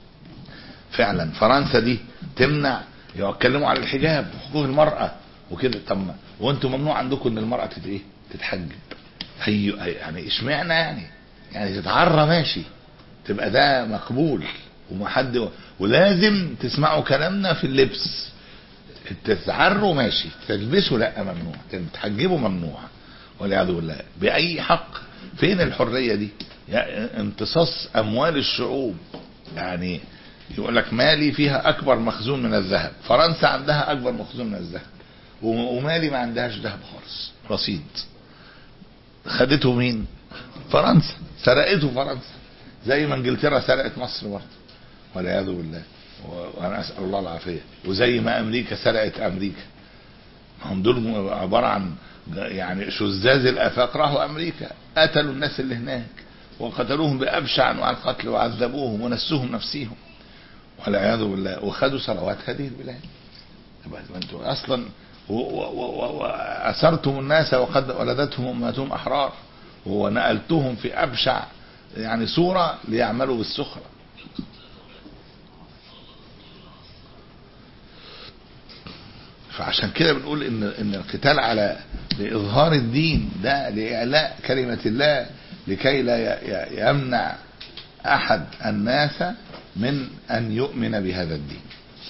فعلا فرنسا دي تمنع، يتكلموا على الحجاب وحقوق المرأة وكده. طب وانتم ممنوع عندكم ان المرأة تت ايه تتحجب؟ هي يعني اشمعنى يعني يعني تتعرى ماشي، تبقى ده مقبول ومحد، ولازم تسمعوا كلامنا في اللبس. تتعروا ماشي، تلبسوا لا ممنوع، تتحجبوا ممنوع، والعياذ بالله. بأي حق؟ فين الحرية دي؟ يعني امتصاص اموال الشعوب. يعني يقول لك مالي فيها اكبر مخزون من الذهب، فرنسا عندها اكبر مخزون من الذهب، ومالي ما عندهاش ذهب خالص، رصيد. خدته مين؟ فرنسا، سرقته فرنسا، زي ما انجلترا سرقت مصر برضه، والعياذ بالله، وانا اسال الله العافيه. وزي ما امريكا سرقت امريكا. هم دول عباره عن يعني شذاذ الافاق، راحوا امريكا قتلوا الناس اللي هناك وقتلوهم بابشع انواع القتل وعذبوهم ونسوهم نفسيهم، والعياذ بالله، وخدوا ثروات هذه البلاد. انتوا اصلا واسرتم الناس وقد ولدتهم امهاتهم احرار، ونقلتهم في ابشع يعني صورة ليعملوا بالسخرة. فعشان كده بنقول ان ان القتال على لاظهار الدين ده، لاعلاء كلمة الله، لكي لا يمنع أحد الناس من أن يؤمن بهذا الدين.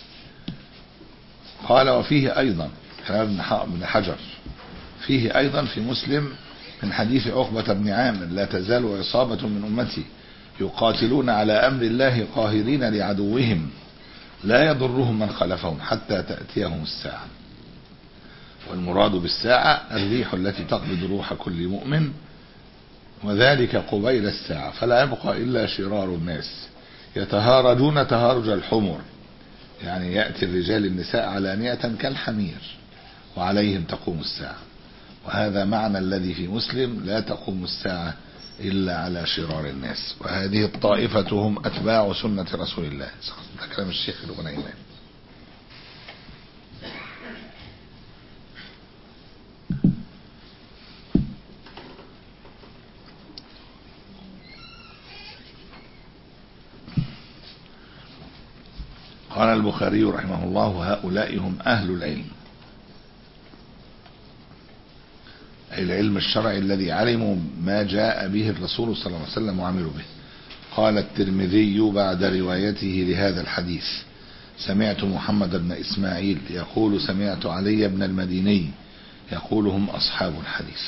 قال وفيه أيضا كلام ابن حجر فيه أيضا في مسلم من حديث عقبة بن عامر لا تزال عصابة من أمتي يقاتلون على أمر الله قاهرين لعدوهم لا يضرهم من خلفهم حتى تأتيهم الساعة. والمراد بالساعة الريح التي تقبض روح كل مؤمن، وذلك قبيل الساعة، فلا يبقى إلا شرار الناس يتهارجون تهارج الحمر، يعني يأتي الرجال النساء علانية كالحمير وعليهم تقوم الساعة. وهذا معنى الذي في مسلم لا تقوم الساعة إلا على شرار الناس. وهذه الطائفة هم أتباع سنة رسول الله. ده كلام الشيخ الغنيمان. قال البخاري رحمه الله هؤلاء هم أهل العلم، أي العلم الشرعي الذي علموا ما جاء به الرسول صلى الله عليه وسلم وعملوا به. قال الترمذي بعد روايته لهذا الحديث سمعت محمد بن إسماعيل يقول سمعت علي بن المديني يقول هم أصحاب الحديث.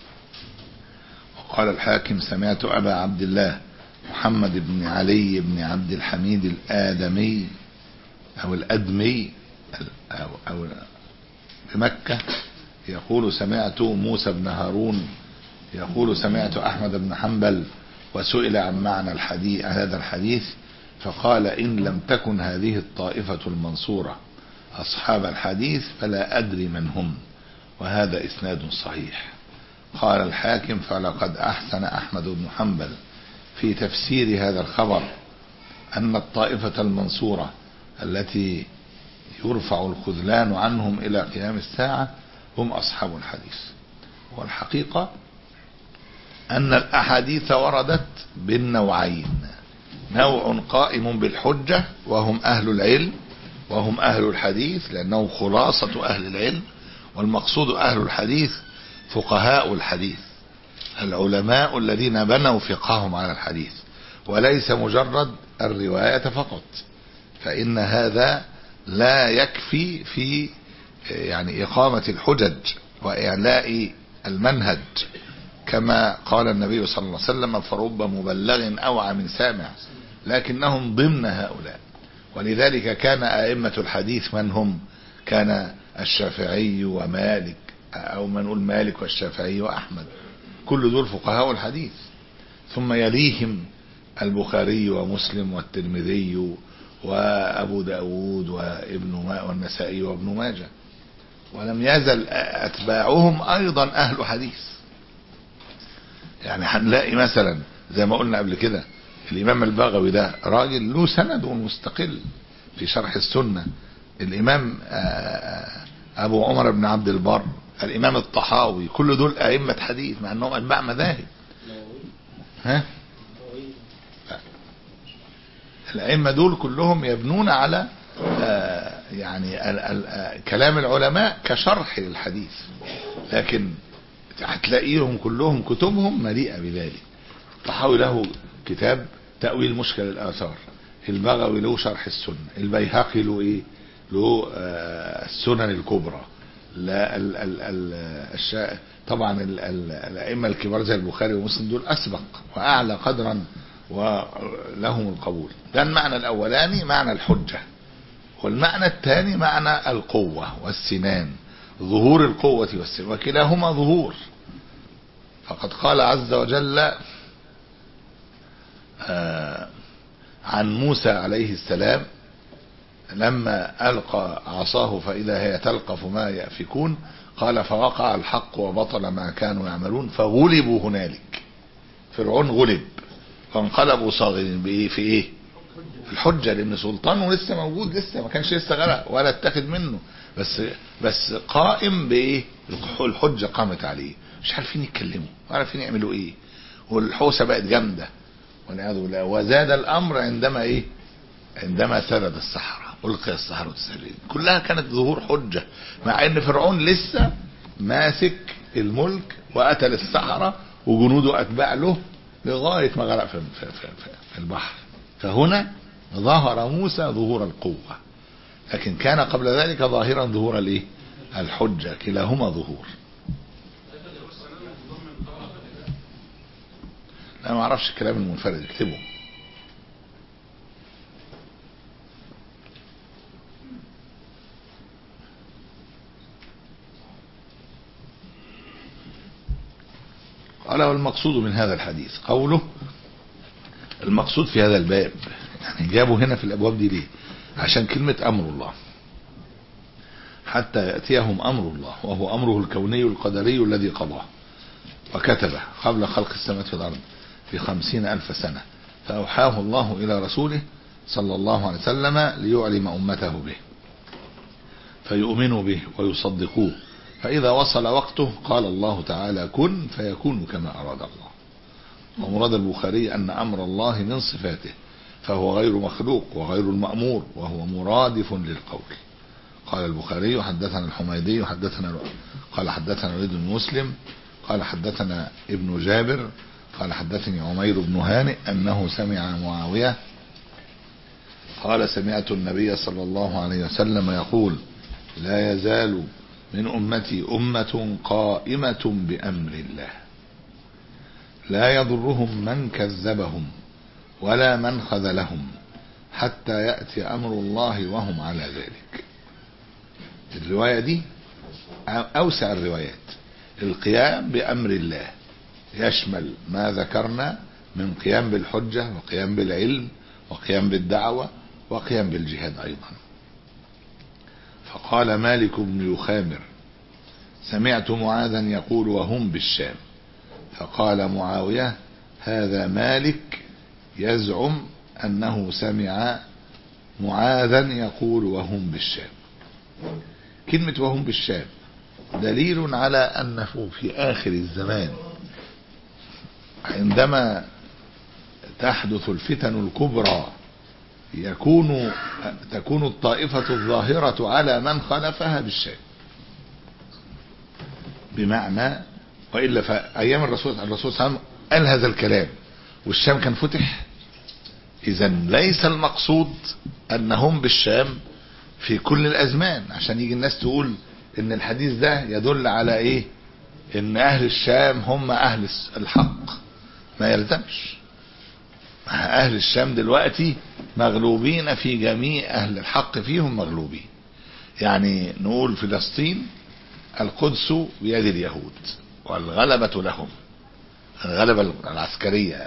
وقال الحاكم سمعت أبا عبد الله محمد بن علي بن عبد الحميد الآدمي أو الأدمي أو, أو بمكة يقول سمعت موسى بن هارون يقول سمعت أحمد بن حنبل، وسئل عن معنى الحديث هذا الحديث فقال إن لم تكن هذه الطائفة المنصورة أصحاب الحديث فلا أدري من هم، وهذا إسناد صحيح. قال الحاكم فلقد أحسن أحمد بن حنبل في تفسير هذا الخبر أن الطائفة المنصورة التي يرفع الخذلان عنهم إلى قيام الساعة هم أصحاب الحديث. والحقيقة أن الأحاديث وردت بالنوعين، نوع قائم بالحجة وهم أهل العلم وهم أهل الحديث لأنه خلاصة أهل العلم، والمقصود أهل الحديث فقهاء الحديث العلماء الذين بنوا فقههم على الحديث، وليس مجرد الرواية فقط، فإن هذا لا يكفي في يعني إقامة الحجج وإعلاء المنهج، كما قال النبي صلى الله عليه وسلم فرب مبلغ أوعى من سامع، لكنهم ضمن هؤلاء. ولذلك كان أئمة الحديث من هم؟ كان الشافعي ومالك، أو من نقول مالك والشافعي وأحمد، كل دول فقهاء الحديث، ثم يليهم البخاري ومسلم والترمذي وأبو داود وابن ما والنسائي وابن ماجه، ولم يزل أتباعهم أيضا أهل حديث. يعني هنلاقي مثلا زي ما قلنا قبل كده الإمام البغوي ده راجل له سند مستقل في شرح السنة، الإمام أبو عمر بن عبد البر، الإمام الطحاوي، كل دول أئمة حديث مع أنهم أتباع مذاهب. ها؟ الأئمة دول كلهم يبنون على يعني كلام العلماء كشرح للحديث، لكن هتلاقيهم كلهم كتبهم مليئة بذلك. الطحاوي له كتاب تأويل مشكل الآثار، البغوي له شرح السنة، البيهقي له إيه؟ له السنن الكبرى، لا ال ال ال الشا... طبعا ال ال الأئمة الكبار زي البخاري ومسلم دول أسبق وأعلى قدرا ولهم القبول. ده المعنى الأولاني معنى الحجة، والمعنى الثاني معنى القوة والسنان، ظهور القوة والسنان، وكلاهما ظهور. فقد قال عز وجل آه عن موسى عليه السلام لما ألقى عصاه فإذا هي تلقف ما يأفكون، قال فوقع الحق وبطل ما كانوا يعملون فغلبوا هنالك. فرعون غلب فانقلبوا صاغرين بإيه؟ في إيه؟ الحجة، لأن سلطانه لسه موجود، لسه ما كانش لسه غرق ولا اتخذ منه، بس بس قائم بإيه؟ الحجة قامت عليه، مش عارفين يتكلموا ولا عارفين يعملوا إيه، والحوسة بقت جامدة والعياذ بالله. وزاد الأمر عندما إيه؟ عندما سرد السحرة، ألقي السحرة الساجدين، كلها كانت ظهور حجة، مع أن فرعون لسه ماسك الملك وقتل السحرة وجنوده أتباع له لغاية ما غرق في, في, في, في البحر. فهنا ظهر موسى ظهور القوة، لكن كان قبل ذلك ظاهرا ظهور الايه؟ الحجة، كلاهما ظهور. لا ما اعرفش الكلام المنفرد، اكتبه. قال والمقصود من هذا الحديث قوله، المقصود في هذا الباب يعني جابوا هنا في الابواب دي ليه؟ عشان كلمة امر الله، حتى يأتيهم امر الله وهو امره الكوني القدري الذي قضاه وكتبه قبل خلق السماوات والارض في خمسين الف سنة، فاوحاه الله الى رسوله صلى الله عليه وسلم ليعلم امته به فيؤمنوا به ويصدقوه، فاذا وصل وقته قال الله تعالى كن فيكون كما اراد الله. ومراد البخاري ان امر الله من صفاته، فهو غير مخلوق وغير المأمور، وهو مرادف للقول. قال البخاري حدثنا الحميدي حدثنا قال حدثنا وليد بن مسلم قال حدثنا ابن جابر قال حدثني عمير بن هانئ أنه سمع معاوية قال سمعت النبي صلى الله عليه وسلم يقول لا يزال من أمتي أمة قائمة بأمر الله لا يضرهم من كذبهم ولا من خذلهم حتى يأتي أمر الله وهم على ذلك. الرواية دي أوسع الروايات، القيام بأمر الله يشمل ما ذكرنا من قيام بالحجة وقيام بالعلم وقيام بالدعوة وقيام بالجهاد أيضا. فقال مالك بن يخامر سمعت معاذا يقول وهم بالشام، فقال معاوية هذا مالك يزعم أنه سمع معاذا يقول وهم بالشام. كلمة وهم بالشام دليل على أنه في آخر الزمان عندما تحدث الفتن الكبرى يكون تكون الطائفة الظاهرة على من خلفها بالشام، بمعنى وإلا فأيام الرسول الرسول صلى الله عليه وسلم قال هذا الكلام والشام كان فتح. إذا ليس المقصود أنهم بالشام في كل الأزمان، عشان يجي الناس تقول إن الحديث ده يدل على إيه؟ إن أهل الشام هم أهل الحق، ما يلزمش. أهل الشام دلوقتي مغلوبين في جميع أهل الحق فيهم مغلوبين. يعني نقول فلسطين القدس بيد اليهود والغلبة لهم، الغلبة العسكرية،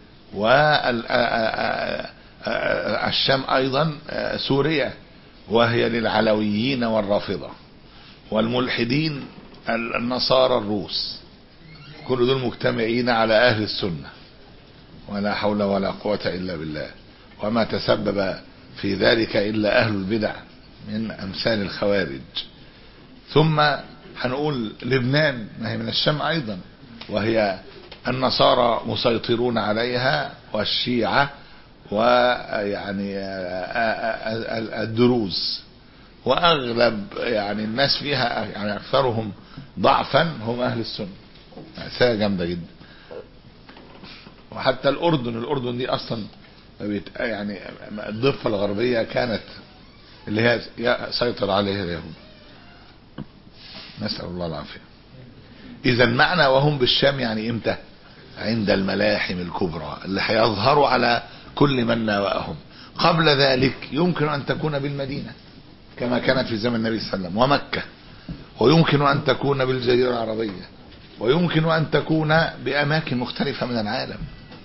والشام أيضا سوريا وهي للعلويين والرافضة والملحدين النصارى الروس، كل دول مجتمعين على أهل السنة ولا حول ولا قوة إلا بالله، وما تسبب في ذلك إلا أهل البدع من أمثال الخوارج. ثم هنقول لبنان ما هي من الشام أيضا، وهي النصارى مسيطرون عليها والشيعة ويعني الدروز، وأغلب يعني الناس فيها يعني أكثرهم ضعفا هم أهل السنة. مأساة جامدة جدا. وحتى الأردن الأردن دي أصلا يعني الضفة الغربية كانت اللي هي سيطر عليها اليهود، نسأل الله العافية. إذا معنى وهم بالشام يعني إمتى؟ عند الملاحم الكبرى اللي هيظهروا على كل من ناوأهم. قبل ذلك يمكن أن تكون بالمدينة كما كانت في زمن النبي صلى الله عليه وسلم ومكة، ويمكن أن تكون بالجزيرة العربية، ويمكن أن تكون بأماكن مختلفة من العالم،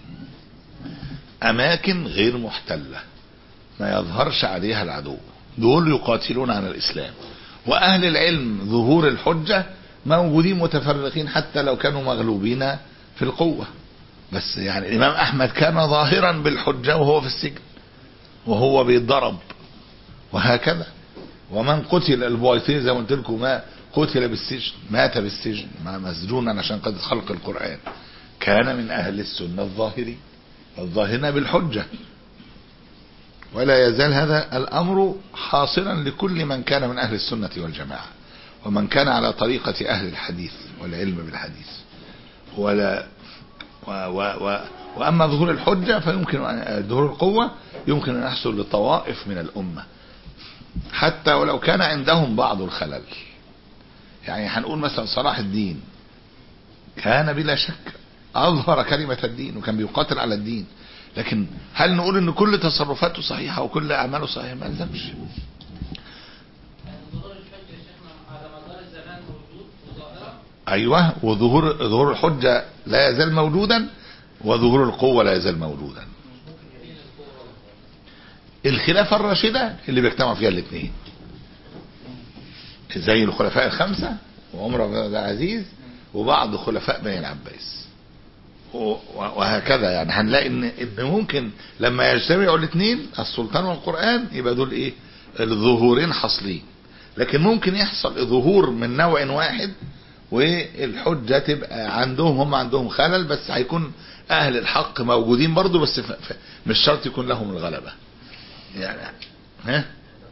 أماكن غير محتلة ما يظهرش عليها العدو، دول يقاتلون على الإسلام. وأهل العلم ظهور الحجة موجودين متفرقين حتى لو كانوا مغلوبين في القوة. بس يعني الإمام أحمد كان ظاهرا بالحجة وهو في السجن وهو بيتضرب وهكذا. ومن قتل البويطير زي ما قلت لكم ما قتل بالسجن، مات بالسجن مع مسجونا عشان قد خلق القرآن، كان من أهل السنة الظاهرين الظاهرين بالحجة. ولا يزال هذا الأمر حاصلا لكل من كان من أهل السنة والجماعة ومن كان على طريقة أهل الحديث والعلم بالحديث. ولا و و و وأما ظهور الحجة فيمكن ظهور القوة يمكن أن يحصل لطوائف من الأمة حتى ولو كان عندهم بعض الخلل. يعني هنقول مثلا صلاح الدين كان بلا شك أظهر كلمة الدين وكان بيقاتل على الدين، لكن هل نقول ان كل تصرفاته صحيحة وكل اعماله صحيحة؟ ما لزمش. ايوه، وظهور ظهور الحجة لا يزال موجودا وظهور القوة لا يزال موجودا. الخلافة الراشدة اللي بيجتمع فيها الاثنين زي الخلفاء الخمسة وعمر بن عبد العزيز وبعض خلفاء بني العباس وهكذا. يعني هنلاقي ان ان ممكن لما يجتمعوا الاثنين السلطان والقرآن يبقى دول ايه الظهورين حاصلين، لكن ممكن يحصل ظهور من نوع واحد والحجة تبقى عندهم هم عندهم خلل، بس هيكون اهل الحق موجودين برضو، بس ف... ف... مش شرط يكون لهم الغلبة. يعني ها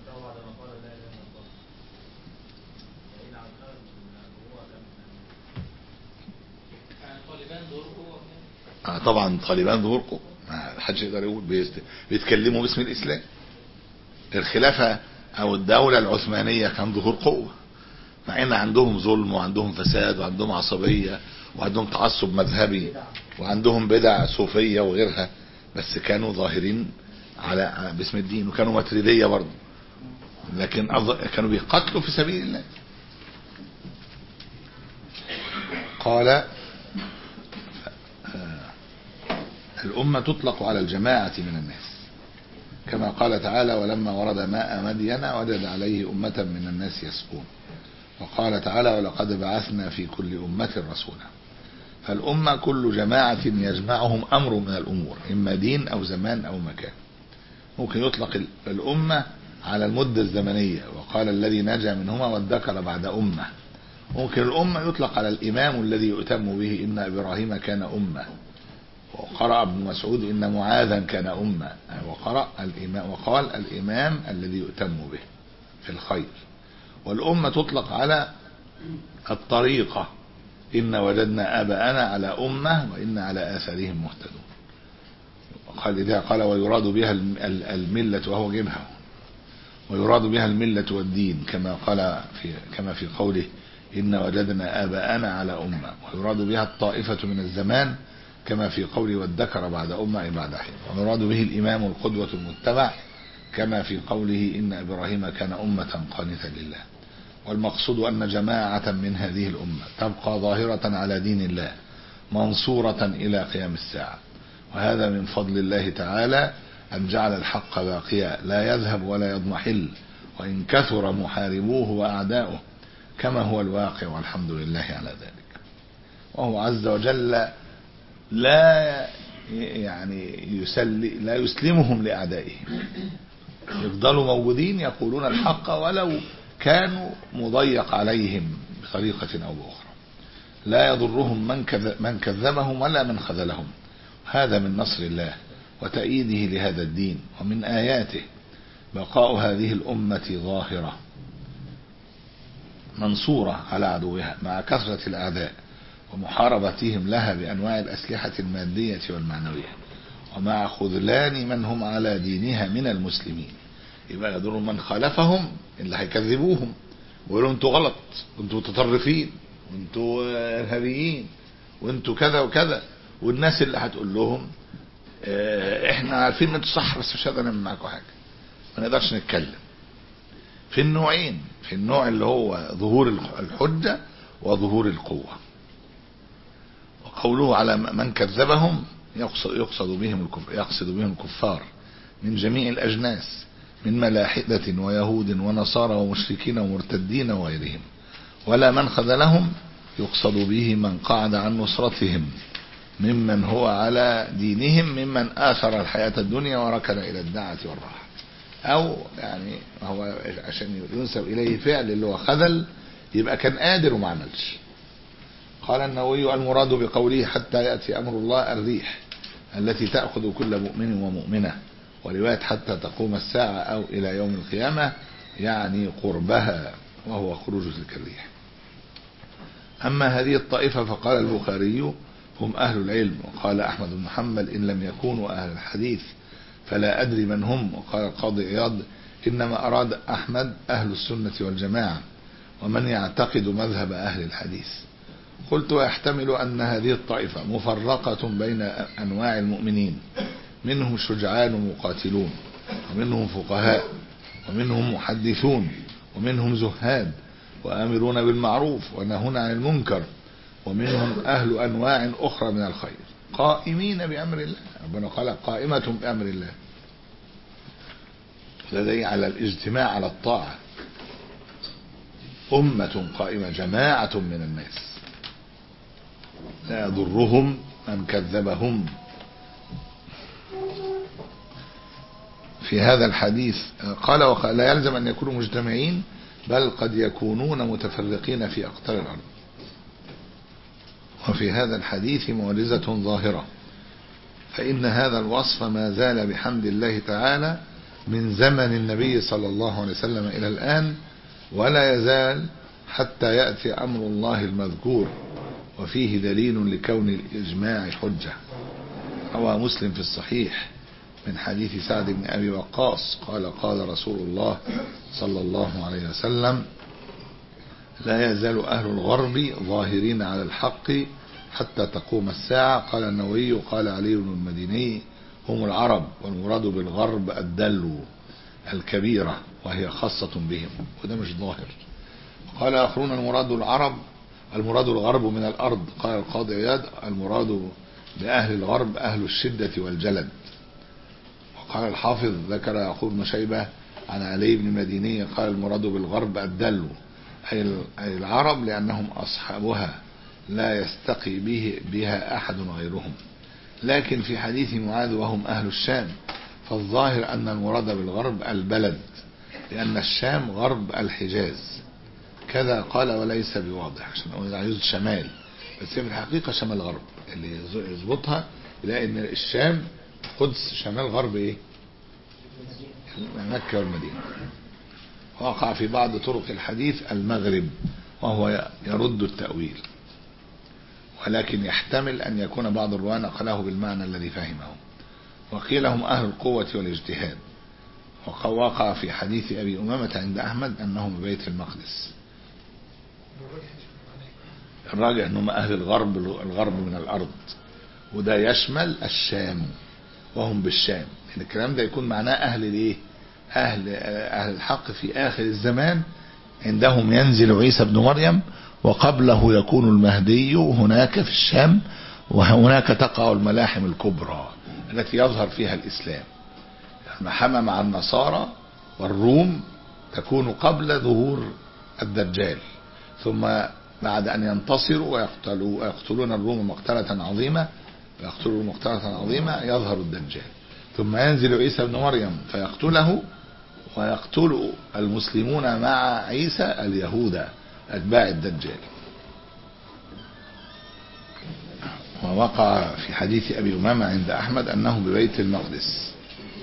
آه طبعا طالبان ظهور قوة، ما حدش يقدر يقول بيست... بيتكلموا باسم الاسلام. الخلافة او الدولة العثمانية كان ظهور قوة، مع ان عندهم ظلم وعندهم فساد وعندهم عصبية وعندهم تعصب مذهبي وعندهم بدع صوفية وغيرها، بس كانوا ظاهرين على باسم الدين، وكانوا ماتريدية برضه، لكن أظ... كانوا بيقتلوا في سبيل الله. قال الأمة تطلق على الجماعة من الناس، كما قال تعالى ولما ورد ماء مدين وجد عليه أمة من الناس يسقون، وقال تعالى ولقد بعثنا في كل أمة رسولا. فالأمة كل جماعة يجمعهم أمر من الأمور، إما دين أو زمان أو مكان. ممكن يطلق الأمة على المدة الزمنية، وقال الذي نجا منهما وادكر بعد أمة. ممكن الأمة يطلق على الإمام الذي يؤتم به، إن إبراهيم كان أمة. وقرأ ابن مسعود إن معاذا كان أمة، وقرأ الإمام وقال الإمام الذي يؤتم به في الخير. والأمة تطلق على الطريقة، إن وجدنا آباءنا على أمة وإن على آثارهم مهتدون. قال إذا قال ويراد بها الملة وهو جبهة، ويراد بها الملة والدين كما قال في كما في قوله إن وجدنا آباءنا على أمة، ويراد بها الطائفة من الزمان كما في قوله والذكر بعد أمة أي بعد حين، ويراد به الإمام القدوة المتبع كما في قوله إن إبراهيم كان أمة قانتا لله. والمقصود أن جماعة من هذه الأمة تبقى ظاهرة على دين الله منصورة إلى قيام الساعة، وهذا من فضل الله تعالى أن جعل الحق باقيا لا يذهب ولا يضمحل وإن كثر محاربوه وأعداؤه، كما هو الواقع والحمد لله على ذلك. وهو عز وجل لا يعني يسلي لا يسلمهم لأعدائهم، يفضلوا موجودين يقولون الحق ولو كانوا مضيق عليهم بطريقة أو بأخرى، لا يضرهم من كذب من كذبهم ولا من خذلهم. هذا من نصر الله وتأييده لهذا الدين، ومن آياته بقاء هذه الأمة ظاهرة منصورة على عدوها مع كثرة الأعداء ومحاربتهم لها بأنواع الأسلحة المادية والمعنوية، ومع خذلان من هم على دينها من المسلمين. يبقى يضر من خالفهم اللي هيكذبوهم ويقولوا انتوا غلط وانتوا متطرفين وانتوا ارهابيين وانتوا كذا وكذا، والناس اللي هتقول لهم اه احنا عارفين ان انتوا صح بس مش هقدر نعمل معاكم حاجه، ما نقدرش نتكلم. في النوعين، في النوع اللي هو ظهور الحجه وظهور القوه. وقوله على من كذبهم يقصد, يقصد بهم يقصد بهم الكفار من جميع الأجناس، من ملاحدة ويهود ونصارى ومشركين ومرتدين وغيرهم. ولا من خذلهم يقصد به من قعد عن نصرتهم ممن هو على دينهم ممن آثر الحياة الدنيا وركن إلى الدعة والراحة. أو يعني هو عشان ينسب إليه فعل اللي هو خذل يبقى كان قادر وما عملش. قال النووي المراد بقوله حتى يأتي أمر الله الريح التي تأخذ كل مؤمن ومؤمنة، ورواية حتى تقوم الساعة أو إلى يوم القيامة يعني قربها وهو خروج تلك الريح. أما هذه الطائفة فقال البخاري هم أهل العلم. وقال أحمد بن محمد إن لم يكونوا أهل الحديث فلا أدري من هم. وقال القاضي عياض إنما أراد أحمد أهل السنة والجماعة ومن يعتقد مذهب أهل الحديث. قلت ويحتمل أن هذه الطائفة مفرقة بين أنواع المؤمنين، منهم شجعان مقاتلون، ومنهم فقهاء، ومنهم محدثون، ومنهم زهاد وآمرون بالمعروف ونهون عن المنكر، ومنهم أهل أنواع أخرى من الخير قائمين بأمر الله. ربنا قال قائمة بأمر الله، لدي على الاجتماع على الطاعة. أمة قائمة، جماعة من الناس لا يضرهم من كذبهم. في هذا الحديث قال وقال لا يلزم أن يكونوا مجتمعين بل قد يكونون متفرقين في أقطار الأرض. وفي هذا الحديث معجزة ظاهرة، فإن هذا الوصف ما زال بحمد الله تعالى من زمن النبي صلى الله عليه وسلم إلى الآن، ولا يزال حتى يأتي أمر الله المذكور، وفيه دليل لكون الإجماع حجة. روى مسلم في الصحيح من حديث سعد بن أبي وقاص قال قال رسول الله صلى الله عليه وسلم لا يزال أهل الغرب ظاهرين على الحق حتى تقوم الساعة. قال النووي قال علي بن المديني هم العرب، والمراد بالغرب الدلو الكبيرة وهي خاصة بهم، وده مش ظاهر. قال آخرون المراد العرب المراد الغرب من الأرض. قال القاضي عياض المراد بأهل الغرب أهل الشدة والجلد. وقال الحافظ ذكر يعقوب بن شيبة عن علي بن المديني قال المراد بالغرب الدلو أي العرب لأنهم أصحابها لا يستقي به بها أحد غيرهم. لكن في حديث معاذ وهم أهل الشام فالظاهر أن المراد بالغرب البلد، لأن الشام غرب الحجاز. كذا قال وليس بواضح عشان يوجد شمال، بس هي في الحقيقة شمال غرب. اللي يظبطها يلاقي ان الشام قدس شمال غرب ايه مكة والمدينة. وقع في بعض طرق الحديث المغرب وهو يرد التأويل، ولكن يحتمل أن يكون بعض الرواة نقله بالمعنى الذي فهمه. وقيل هم أهل القوة والاجتهاد. وقع في حديث أبي أمامة عند أحمد أنهم ببيت المقدس. الراجع أنهم أهل الغرب الغرب من الأرض، وده يشمل الشام وهم بالشام. يعني الكلام ده يكون معناه أهل الإيه؟ أهل أهل الحق في آخر الزمان عندهم ينزل عيسى ابن مريم، وقبله يكون المهدي هناك في الشام، وهناك تقع الملاحم الكبرى التي يظهر فيها الإسلام. المحمى مع النصارى والروم تكون قبل ظهور الدجال، ثم بعد أن ينتصروا ويقتلوا ويقتلون الروم مقتلة عظيمة ويقتلوا مقتلة عظيمة يظهر الدجال، ثم ينزل عيسى ابن مريم فيقتله، ويقتل المسلمون مع عيسى اليهود أتباع الدجال. ووقع في حديث أبي أمامة عند أحمد أنه ببيت المقدس.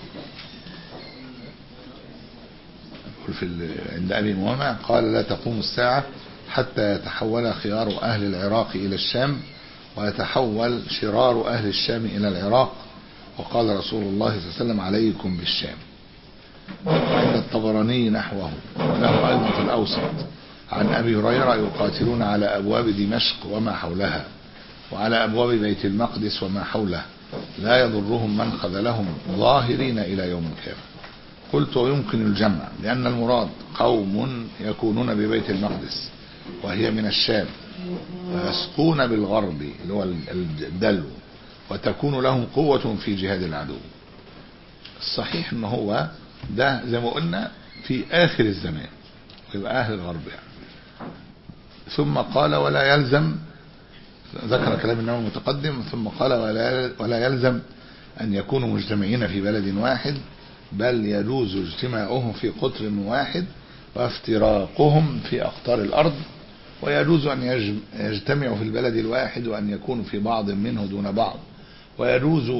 في عند أبي أمامة قال لا تقوم الساعة حتى يتحول خيار أهل العراق إلى الشام، ويتحول شرار أهل الشام إلى العراق. وقال رسول الله صلى الله عليه وسلم عليكم بالشام. عند الطبراني نحوه، وله أيضا في الأوسط عن أبي هريرة يقاتلون على أبواب دمشق وما حولها، وعلى أبواب بيت المقدس وما حوله، لا يضرهم من خذلهم ظاهرين إلى يوم القيامة. قلت ويمكن الجمع، لأن المراد قوم يكونون ببيت المقدس وهي من الشام، ويسقون بالغرب اللي هو الدلو، وتكون لهم قوة في جهاد العدو. الصحيح ان هو ده زي ما قلنا في آخر الزمان، ويبقى أهل الغرب يعني. ثم قال ولا يلزم، ذكر كلام النووي المتقدم، ثم قال ولا ولا يلزم أن يكونوا مجتمعين في بلد واحد، بل يجوز اجتماعهم في قطر واحد وافتراقهم في أقطار الأرض، ويجوز أن يجتمعوا في البلد الواحد وأن يكونوا في بعض منه دون بعض، ويجوز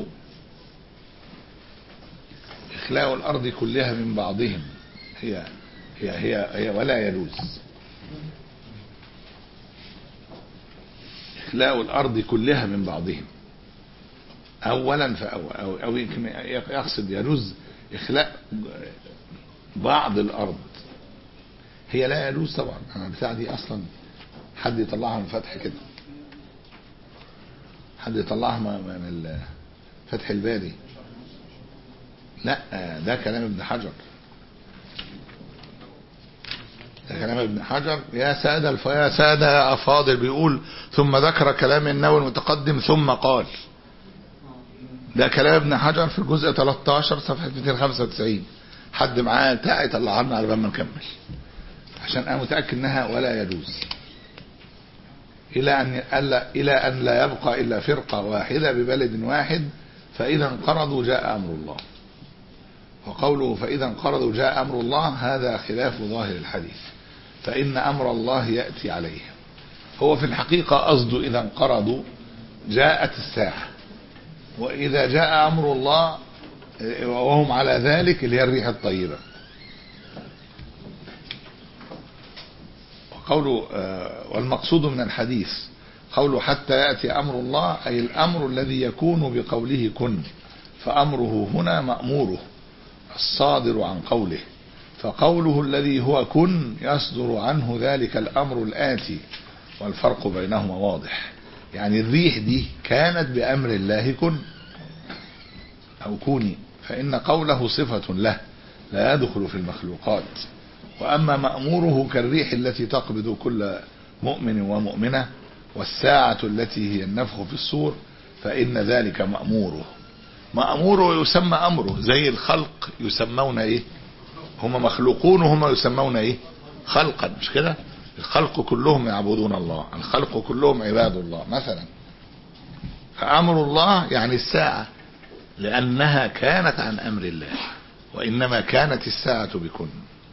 إخلاء الأرض كلها من بعضهم، هي هي هي, هي ولا يجوز إخلاء الأرض كلها من بعضهم أولا فأول أو, أو يقصد يجوز إخلاء بعض الأرض. هي لا يجوز طبعا. أنا بتاع دي أصلا حد يطلعها من فتح كده، حد يطلعها من فتح الباري. لا ده كلام ابن حجر، ده كلام ابن حجر. يا سادة يا سادة يا أفاضل، بيقول ثم ذكر كلام النووي المتقدم ثم قال. ده كلام ابن حجر في الجزء ثلاثة عشر صفحة مئتين وخمسة وتسعين. حد معاه تاء يطلعها لنا على بال ما نكمل، عشان انا متاكد انها ولا يجوز الى ان الا الى ان لا يبقى الا فرقه واحده ببلد واحد، فاذا انقرضوا جاء امر الله. وقوله فاذا انقرضوا جاء امر الله هذا خلاف ظاهر الحديث، فان امر الله ياتي عليهم. هو في الحقيقه قصده اذا انقرضوا جاءت الساعه، واذا جاء امر الله وهم على ذلك اللي هي الريح الطيبة. وقوله والمقصود من الحديث قوله حتى يأتي أمر الله، أي الأمر الذي يكون بقوله كن، فأمره هنا مأموره الصادر عن قوله، فقوله الذي هو كن يصدر عنه ذلك الأمر الآتي، والفرق بينهما واضح. يعني الريح دي كانت بأمر الله كن أو كوني، فإن قوله صفة له لا يدخل في المخلوقات. وأما مأموره كالريح التي تقبض كل مؤمن ومؤمنة، والساعة التي هي النفخ في الصور، فإن ذلك مأموره. مأموره يسمى أمره، زي الخلق يسمون إيه؟ هم مخلوقون وهم يسمون إيه؟ خلقا، مش كده؟ الخلق كلهم يعبدون الله، الخلق كلهم عباد الله مثلا. فأمر الله يعني الساعة، لأنها كانت عن أمر الله، وإنما كانت الساعة بكن.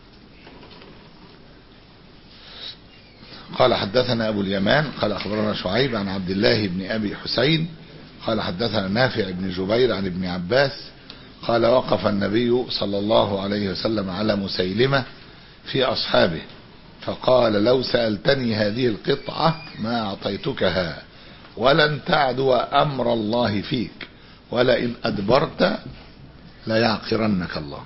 قال حدثنا أبو اليمان قال أخبرنا شعيب عن عبد الله بن أبي حسين قال حدثنا نافع بن جبير عن ابن عباس قال وقف النبي صلى الله عليه وسلم على مسيلمة في أصحابه فقال لو سألتني هذه القطعة ما أعطيتكها ولن تعدو أمر الله فيك، ولئن أدبرت ليعقرنك الله.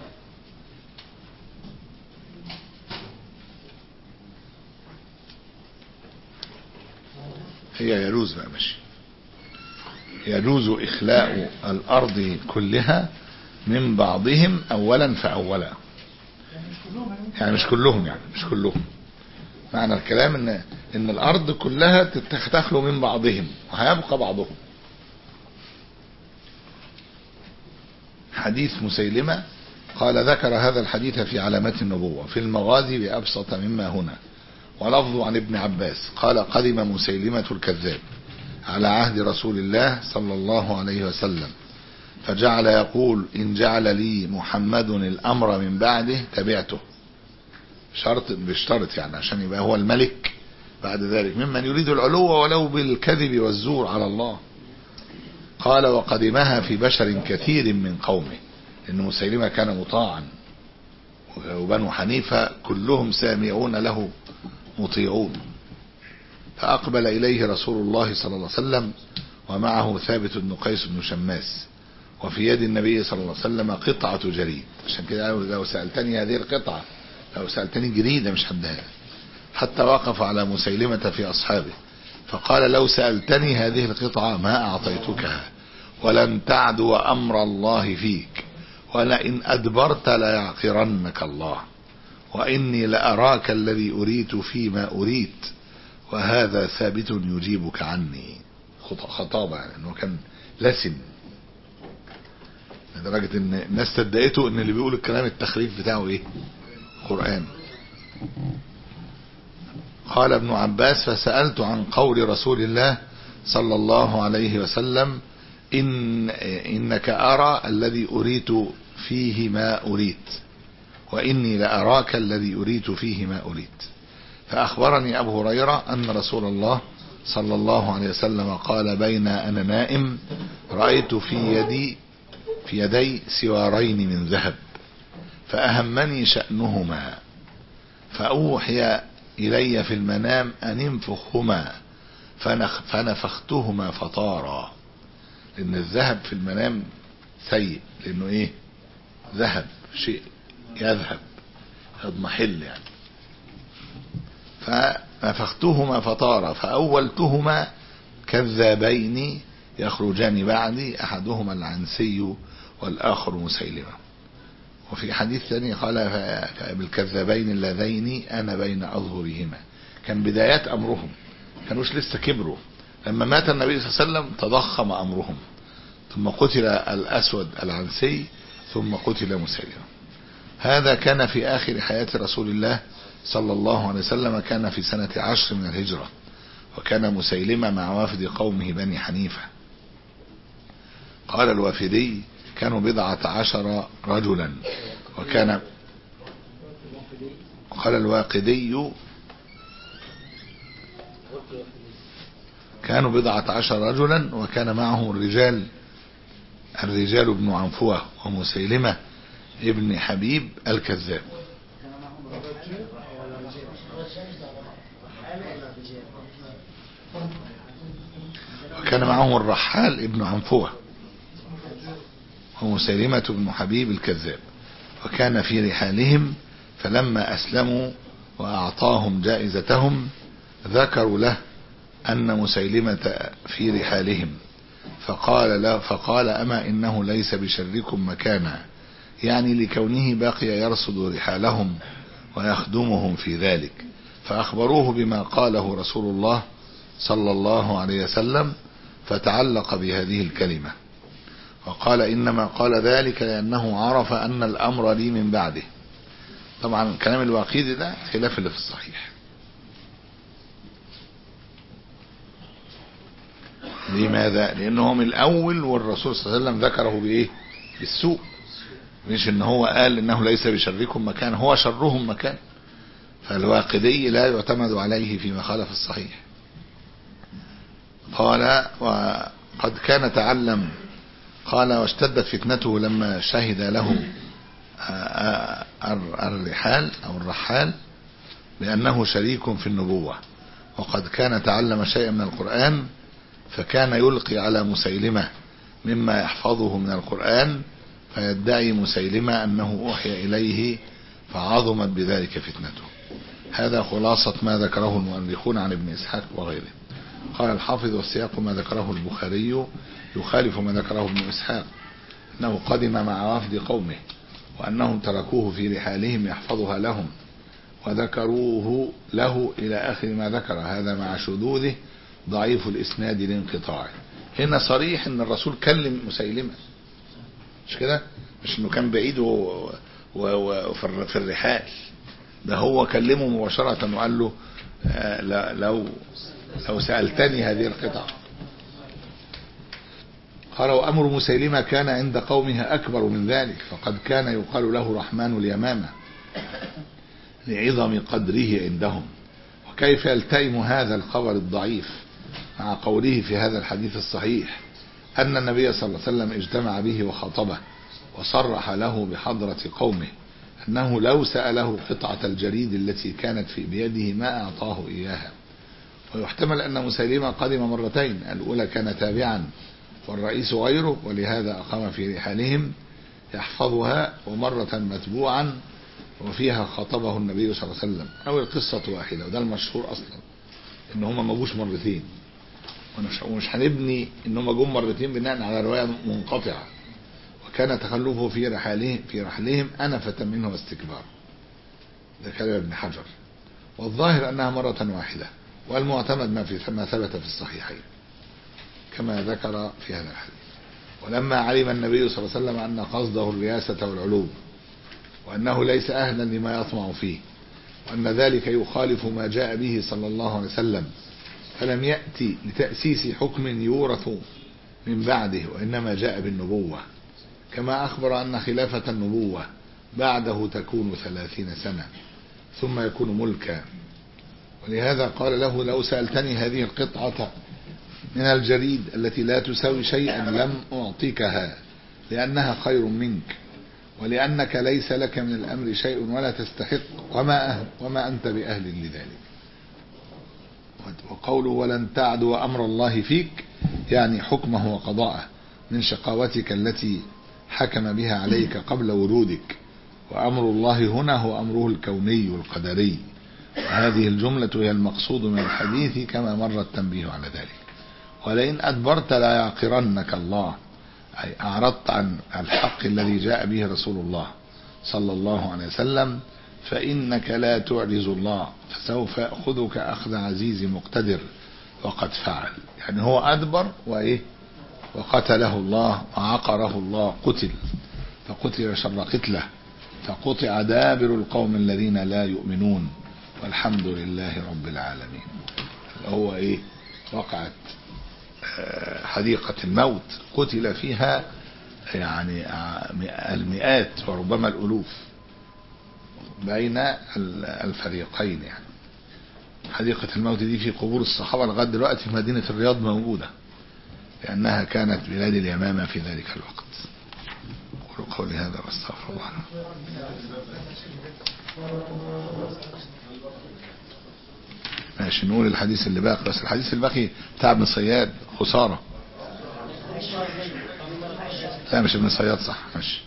هي يجوز بقى ماشي، يجوز إخلاء الأرض كلها من بعضهم أولا فأولا، يعني مش كلهم، يعني مش كلهم. معنى الكلام إن إن الأرض كلها تخلو من بعضهم وهيبقى بعضهم. حديث مسيلمة قال ذكر هذا الحديث في علامات النبوة في المغازي بأبسط مما هنا، ولفظ عن ابن عباس قال قدم مسيلمة الكذاب على عهد رسول الله صلى الله عليه وسلم فجعل يقول إن جعل لي محمد الأمر من بعده تبعته، شرط بيشترط يعني عشان يبقى هو الملك بعد ذلك، ممن يريد العلو ولو بالكذب والزور على الله. قال وقدمها في بشر كثير من قومه، إن مسيلمة كان مطاعا وبنو حنيفة كلهم سامعون له مطيعون. فأقبل إليه رسول الله صلى الله عليه وسلم ومعه ثابت بن قيس بن شماس، وفي يد النبي صلى الله عليه وسلم قطعة جريد. عشان كده لو سألتني هذه القطعة، لو سألتني جريدة مش حدها. حتى وقف على مسيلمة في أصحابه فقال لو سألتني هذه القطعة ما أعطيتكها ولن تعدو أمر الله فيك، ولئن أدبرت ليعقرنك الله، وإني لأراك الذي أريت فيما أريت، وهذا ثابت يجيبك عني. خطابة يعني انه كان لسن لدرجة ان الناس صدقته ان اللي بيقول الكلام التخريف بتاعه ايه؟ قرآن. قال ابن عباس فسألت عن قول رسول الله صلى الله عليه وسلم إن إنك أرى الذي أريت فيه ما أريت، وإني لأراك الذي أريت فيه ما أريت. فأخبرني أبو هريرة أن رسول الله صلى الله عليه وسلم قال بين أنا نائم رأيت في يدي في يدي سوارين من ذهب فأهمني شأنهما، فأوحي إلي في المنام أن انفخهما، فنخ فنفختهما فطارا، لأن الذهب في المنام سيء، لأنه إيه؟ ذهب، شيء يذهب يضمحل يعني. فنفختهما فطارا فأولتهما كذابين يخرجان بعدي أحدهما العنسي والآخر مسيلمة. وفي حديث ثاني قال بالكذابين اللذين أنا بين أظهرهما. كان بدايات أمرهم، كانوش لسه كبروا. لما مات النبي صلى الله عليه وسلم تضخم أمرهم، ثم قتل الأسود العنسي، ثم قتل مسيلمة. هذا كان في آخر حياة رسول الله صلى الله عليه وسلم، كان في سنة عشر من الهجرة، وكان مسيلمة مع وافد قومه بني حنيفة. قال الوافدي كانوا بضعة عشر رجلا، وكان قال الواقدي كانوا بضعة عشر رجلا، وكان معهم الرجال الرجال ابن عنفوة ومسيلمة ابن حبيب الكذاب. وكان معهم الرحال ابن عنفوة ومسيلمة ابن حبيب الكذاب، وكان في رحالهم. فلما أسلموا وأعطاهم جائزتهم ذكروا له أن مسيلمة في رحالهم، فقال لا فقال أما إنه ليس بشركم مكانا، يعني لكونه بقي يرصد رحالهم ويخدمهم في ذلك. فأخبروه بما قاله رسول الله صلى الله عليه وسلم، فتعلق بهذه الكلمة وقال إنما قال ذلك لأنه عرف أن الأمر لي من بعده. طبعا كلام الواقدي ده خلاف اللي في الصحيح. لماذا؟ لأنه من الأول والرسول صلى الله عليه وسلم ذكره بإيه؟ بالسوء، مش إن هو قال إنه ليس بشركم مكان، هو شرهم مكان. فالواقدي لا يعتمد عليه فيما خالف الصحيح. قال وقد كان تعلم. قال واشتدت فتنته لما شهد له الرحال أو الرحال لأنه شريك في النبوة، وقد كان تعلم شيئا من القرآن، فكان يلقي على مسيلمة مما يحفظه من القرآن، فيدعي مسيلمة أنه أوحي إليه، فعظمت بذلك فتنته. هذا خلاصة ما ذكره المؤرخون عن ابن إسحاق وغيره. قال الحافظ والسياق ما ذكره البخاري يخالف ما ذكره ابن إسحاق، أنه قدم مع وفد قومه، وأنهم تركوه في رحالهم يحفظها لهم، وذكروه له إلى آخر ما ذكر. هذا مع شذوذه ضعيف الإسناد لانقطاعه. هنا صريح أن الرسول كلم مسيلمة، مش كده؟ مش أنه كان بعيد وفي الرحال، ده هو كلمه مباشرة وقال له آه لو لو سألتني هذه القطعة. قال وأمر مسيلمة كان عند قومه أكبر من ذلك، فقد كان يقال له رحمن اليمامة لعظم قدره عندهم. وكيف يلتئم هذا الخبر الضعيف مع قوله في هذا الحديث الصحيح أن النبي صلى الله عليه وسلم اجتمع به وخاطبه وصرح له بحضرة قومه أنه لو سأله قطعة الجريد التي كانت في بيده ما أعطاه إياها. ويحتمل أن مسيلمة قدم مرتين، الأولى كان تابعا والرئيس غيره، ولهذا أقام في رحالهم يحفظها، ومرة متبوعا وفيها خاطبه النبي صلى الله عليه وسلم. أو القصة واحدة، وده المشهور أصلا إن هم ما جوش مرتين، ومش هنبني إن هم جم مرتين بناء على رواية منقطعة. وكان تخلفه في رحالهم في رحلهم أنفة منه واستكبار. ده كلام ابن حجر، والظاهر أنها مرة واحدة، والمعتمد ما في ما ثبت في الصحيحين كما ذكر في هذا الحديث. ولما علم النبي صلى الله عليه وسلم أن قصده الرياسة والعلو، وأنه ليس أهلا لما يطمع فيه، وأن ذلك يخالف ما جاء به صلى الله عليه وسلم، فلم يأتي لتأسيس حكم يورث من بعده، وإنما جاء بالنبوة، كما أخبر أن خلافة النبوة بعده تكون ثلاثين سنة ثم يكون ملكا. ولهذا قال له لو سألتني هذه القطعة من الجريد التي لا تساوي شيئا لم أعطيكها، لأنها خير منك، ولأنك ليس لك من الأمر شيء ولا تستحق، وما, أهل وما أنت بأهل لذلك. وقوله ولن تعدوا أمر الله فيك يعني حكمه وقضاءه من شقاوتك التي حكم بها عليك قبل ورودك. وأمر الله هنا هو أمره الكوني القدري، وهذه الجملة هي المقصود من الحديث كما مر التنبيه على ذلك. ولئن أدبرت لا يعقرنك الله، أي أعرضت عن الحق الذي جاء به رسول الله صلى الله عليه وسلم، فإنك لا تعجز الله فسوف يأخذك أخذ عزيز مقتدر وقد فعل. يعني هو أدبر وإيه وقتله الله وعقره الله، قتل فقتل شر قتله، فقطع دابر القوم الذين لا يؤمنون، والحمد لله رب العالمين. هو إيه وقعت حديقة الموت قتل فيها يعني المئات وربما الألوف بين الفريقين. يعني حديقة الموت دي في قبور الصحابة لغاية دلوقتي في مدينة الرياض موجودة، لأنها كانت بلاد اليمامة في ذلك الوقت. قولوا قولي هذا واستغفر الله. ماشي نقول الحديث اللي باقي، بس الحديث الباقي بتاع ابن صياد خسارة. لا مش ابن صياد صح. ماشي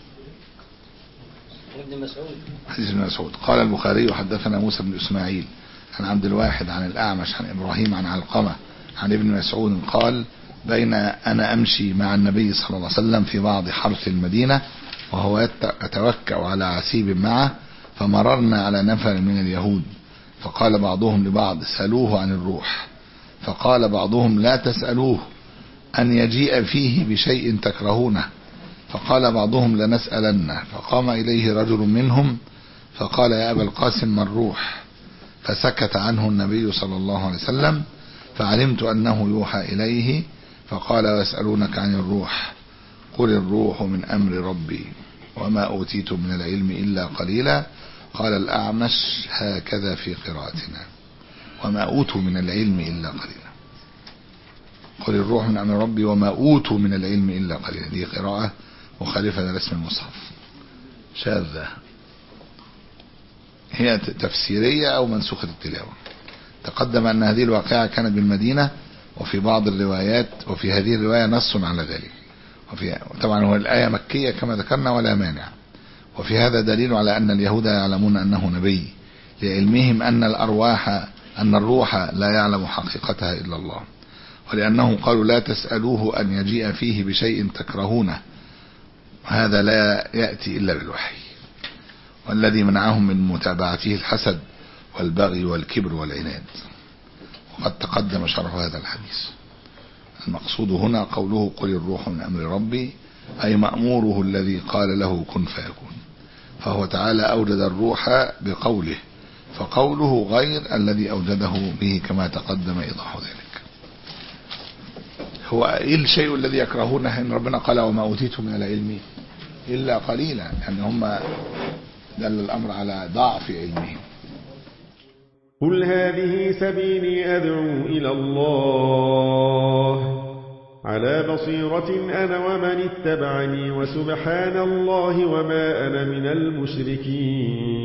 حديث ابن مسعود. قال البخاري وحدثنا موسى بن إسماعيل عن عبد الواحد عن الأعمش عن إبراهيم عن علقمة عن ابن مسعود قال بين أنا أمشي مع النبي صلى الله عليه وسلم في بعض حرث المدينة وهو يتوكأ على عسيب معه، فمررنا على نفر من اليهود، فقال بعضهم لبعض سألوه عن الروح، فقال بعضهم لا تسألوه أن يجيء فيه بشيء تكرهونه، فقال بعضهم لنسألنه، فقام إليه رجل منهم فقال يا أبا القاسم ما الروح؟ فسكت عنه النبي صلى الله عليه وسلم، فعلمت أنه يوحى إليه، فقال ويسألونك عن الروح قل الروح من أمر ربي وما أوتيت من العلم إلا قليلا. قال الأعمش هكذا في قراءتنا وما أوتوا من العلم إلا قليلا. قل الروح من أمر ربي وما أوتوا من العلم إلا قليلا، دي قراءة مخالفة لرسم المصحف شاذة، هي تفسيرية أو منسوخة التلاوة. تقدم أن هذه الواقعة كانت بالمدينة، وفي بعض الروايات وفي هذه الرواية نص على ذلك، وفي طبعا هو الآية مكية كما ذكرنا ولا مانع. وفي هذا دليل على أن اليهود يعلمون أنه نبي لعلمهم أن الأرواح أن الروح لا يعلم حقيقتها إلا الله، ولأنهم قالوا لا تسألوه أن يجيء فيه بشيء تكرهونه، هذا لا يأتي إلا بالوحي، والذي منعهم من متابعته الحسد والبغي والكبر والعناد. وقد تقدم شرح هذا الحديث. المقصود هنا قوله قل الروح من أمر ربي، أي مأموره الذي قال له كن فيكون، فهو تعالى أوجد الروح بقوله، فقوله غير الذي أوجده به كما تقدم إيضاح ذلك. هو إيه الشيء الذي يكرهونه؟ إن ربنا قال وما أوتيتم من العلم إلا قليلا، يعني هم دل الأمر على ضعف علمهم. قل هذه سبيلي أدعو إلى الله على بصيرة أنا ومن اتبعني وسبحان الله وما أنا من المشركين.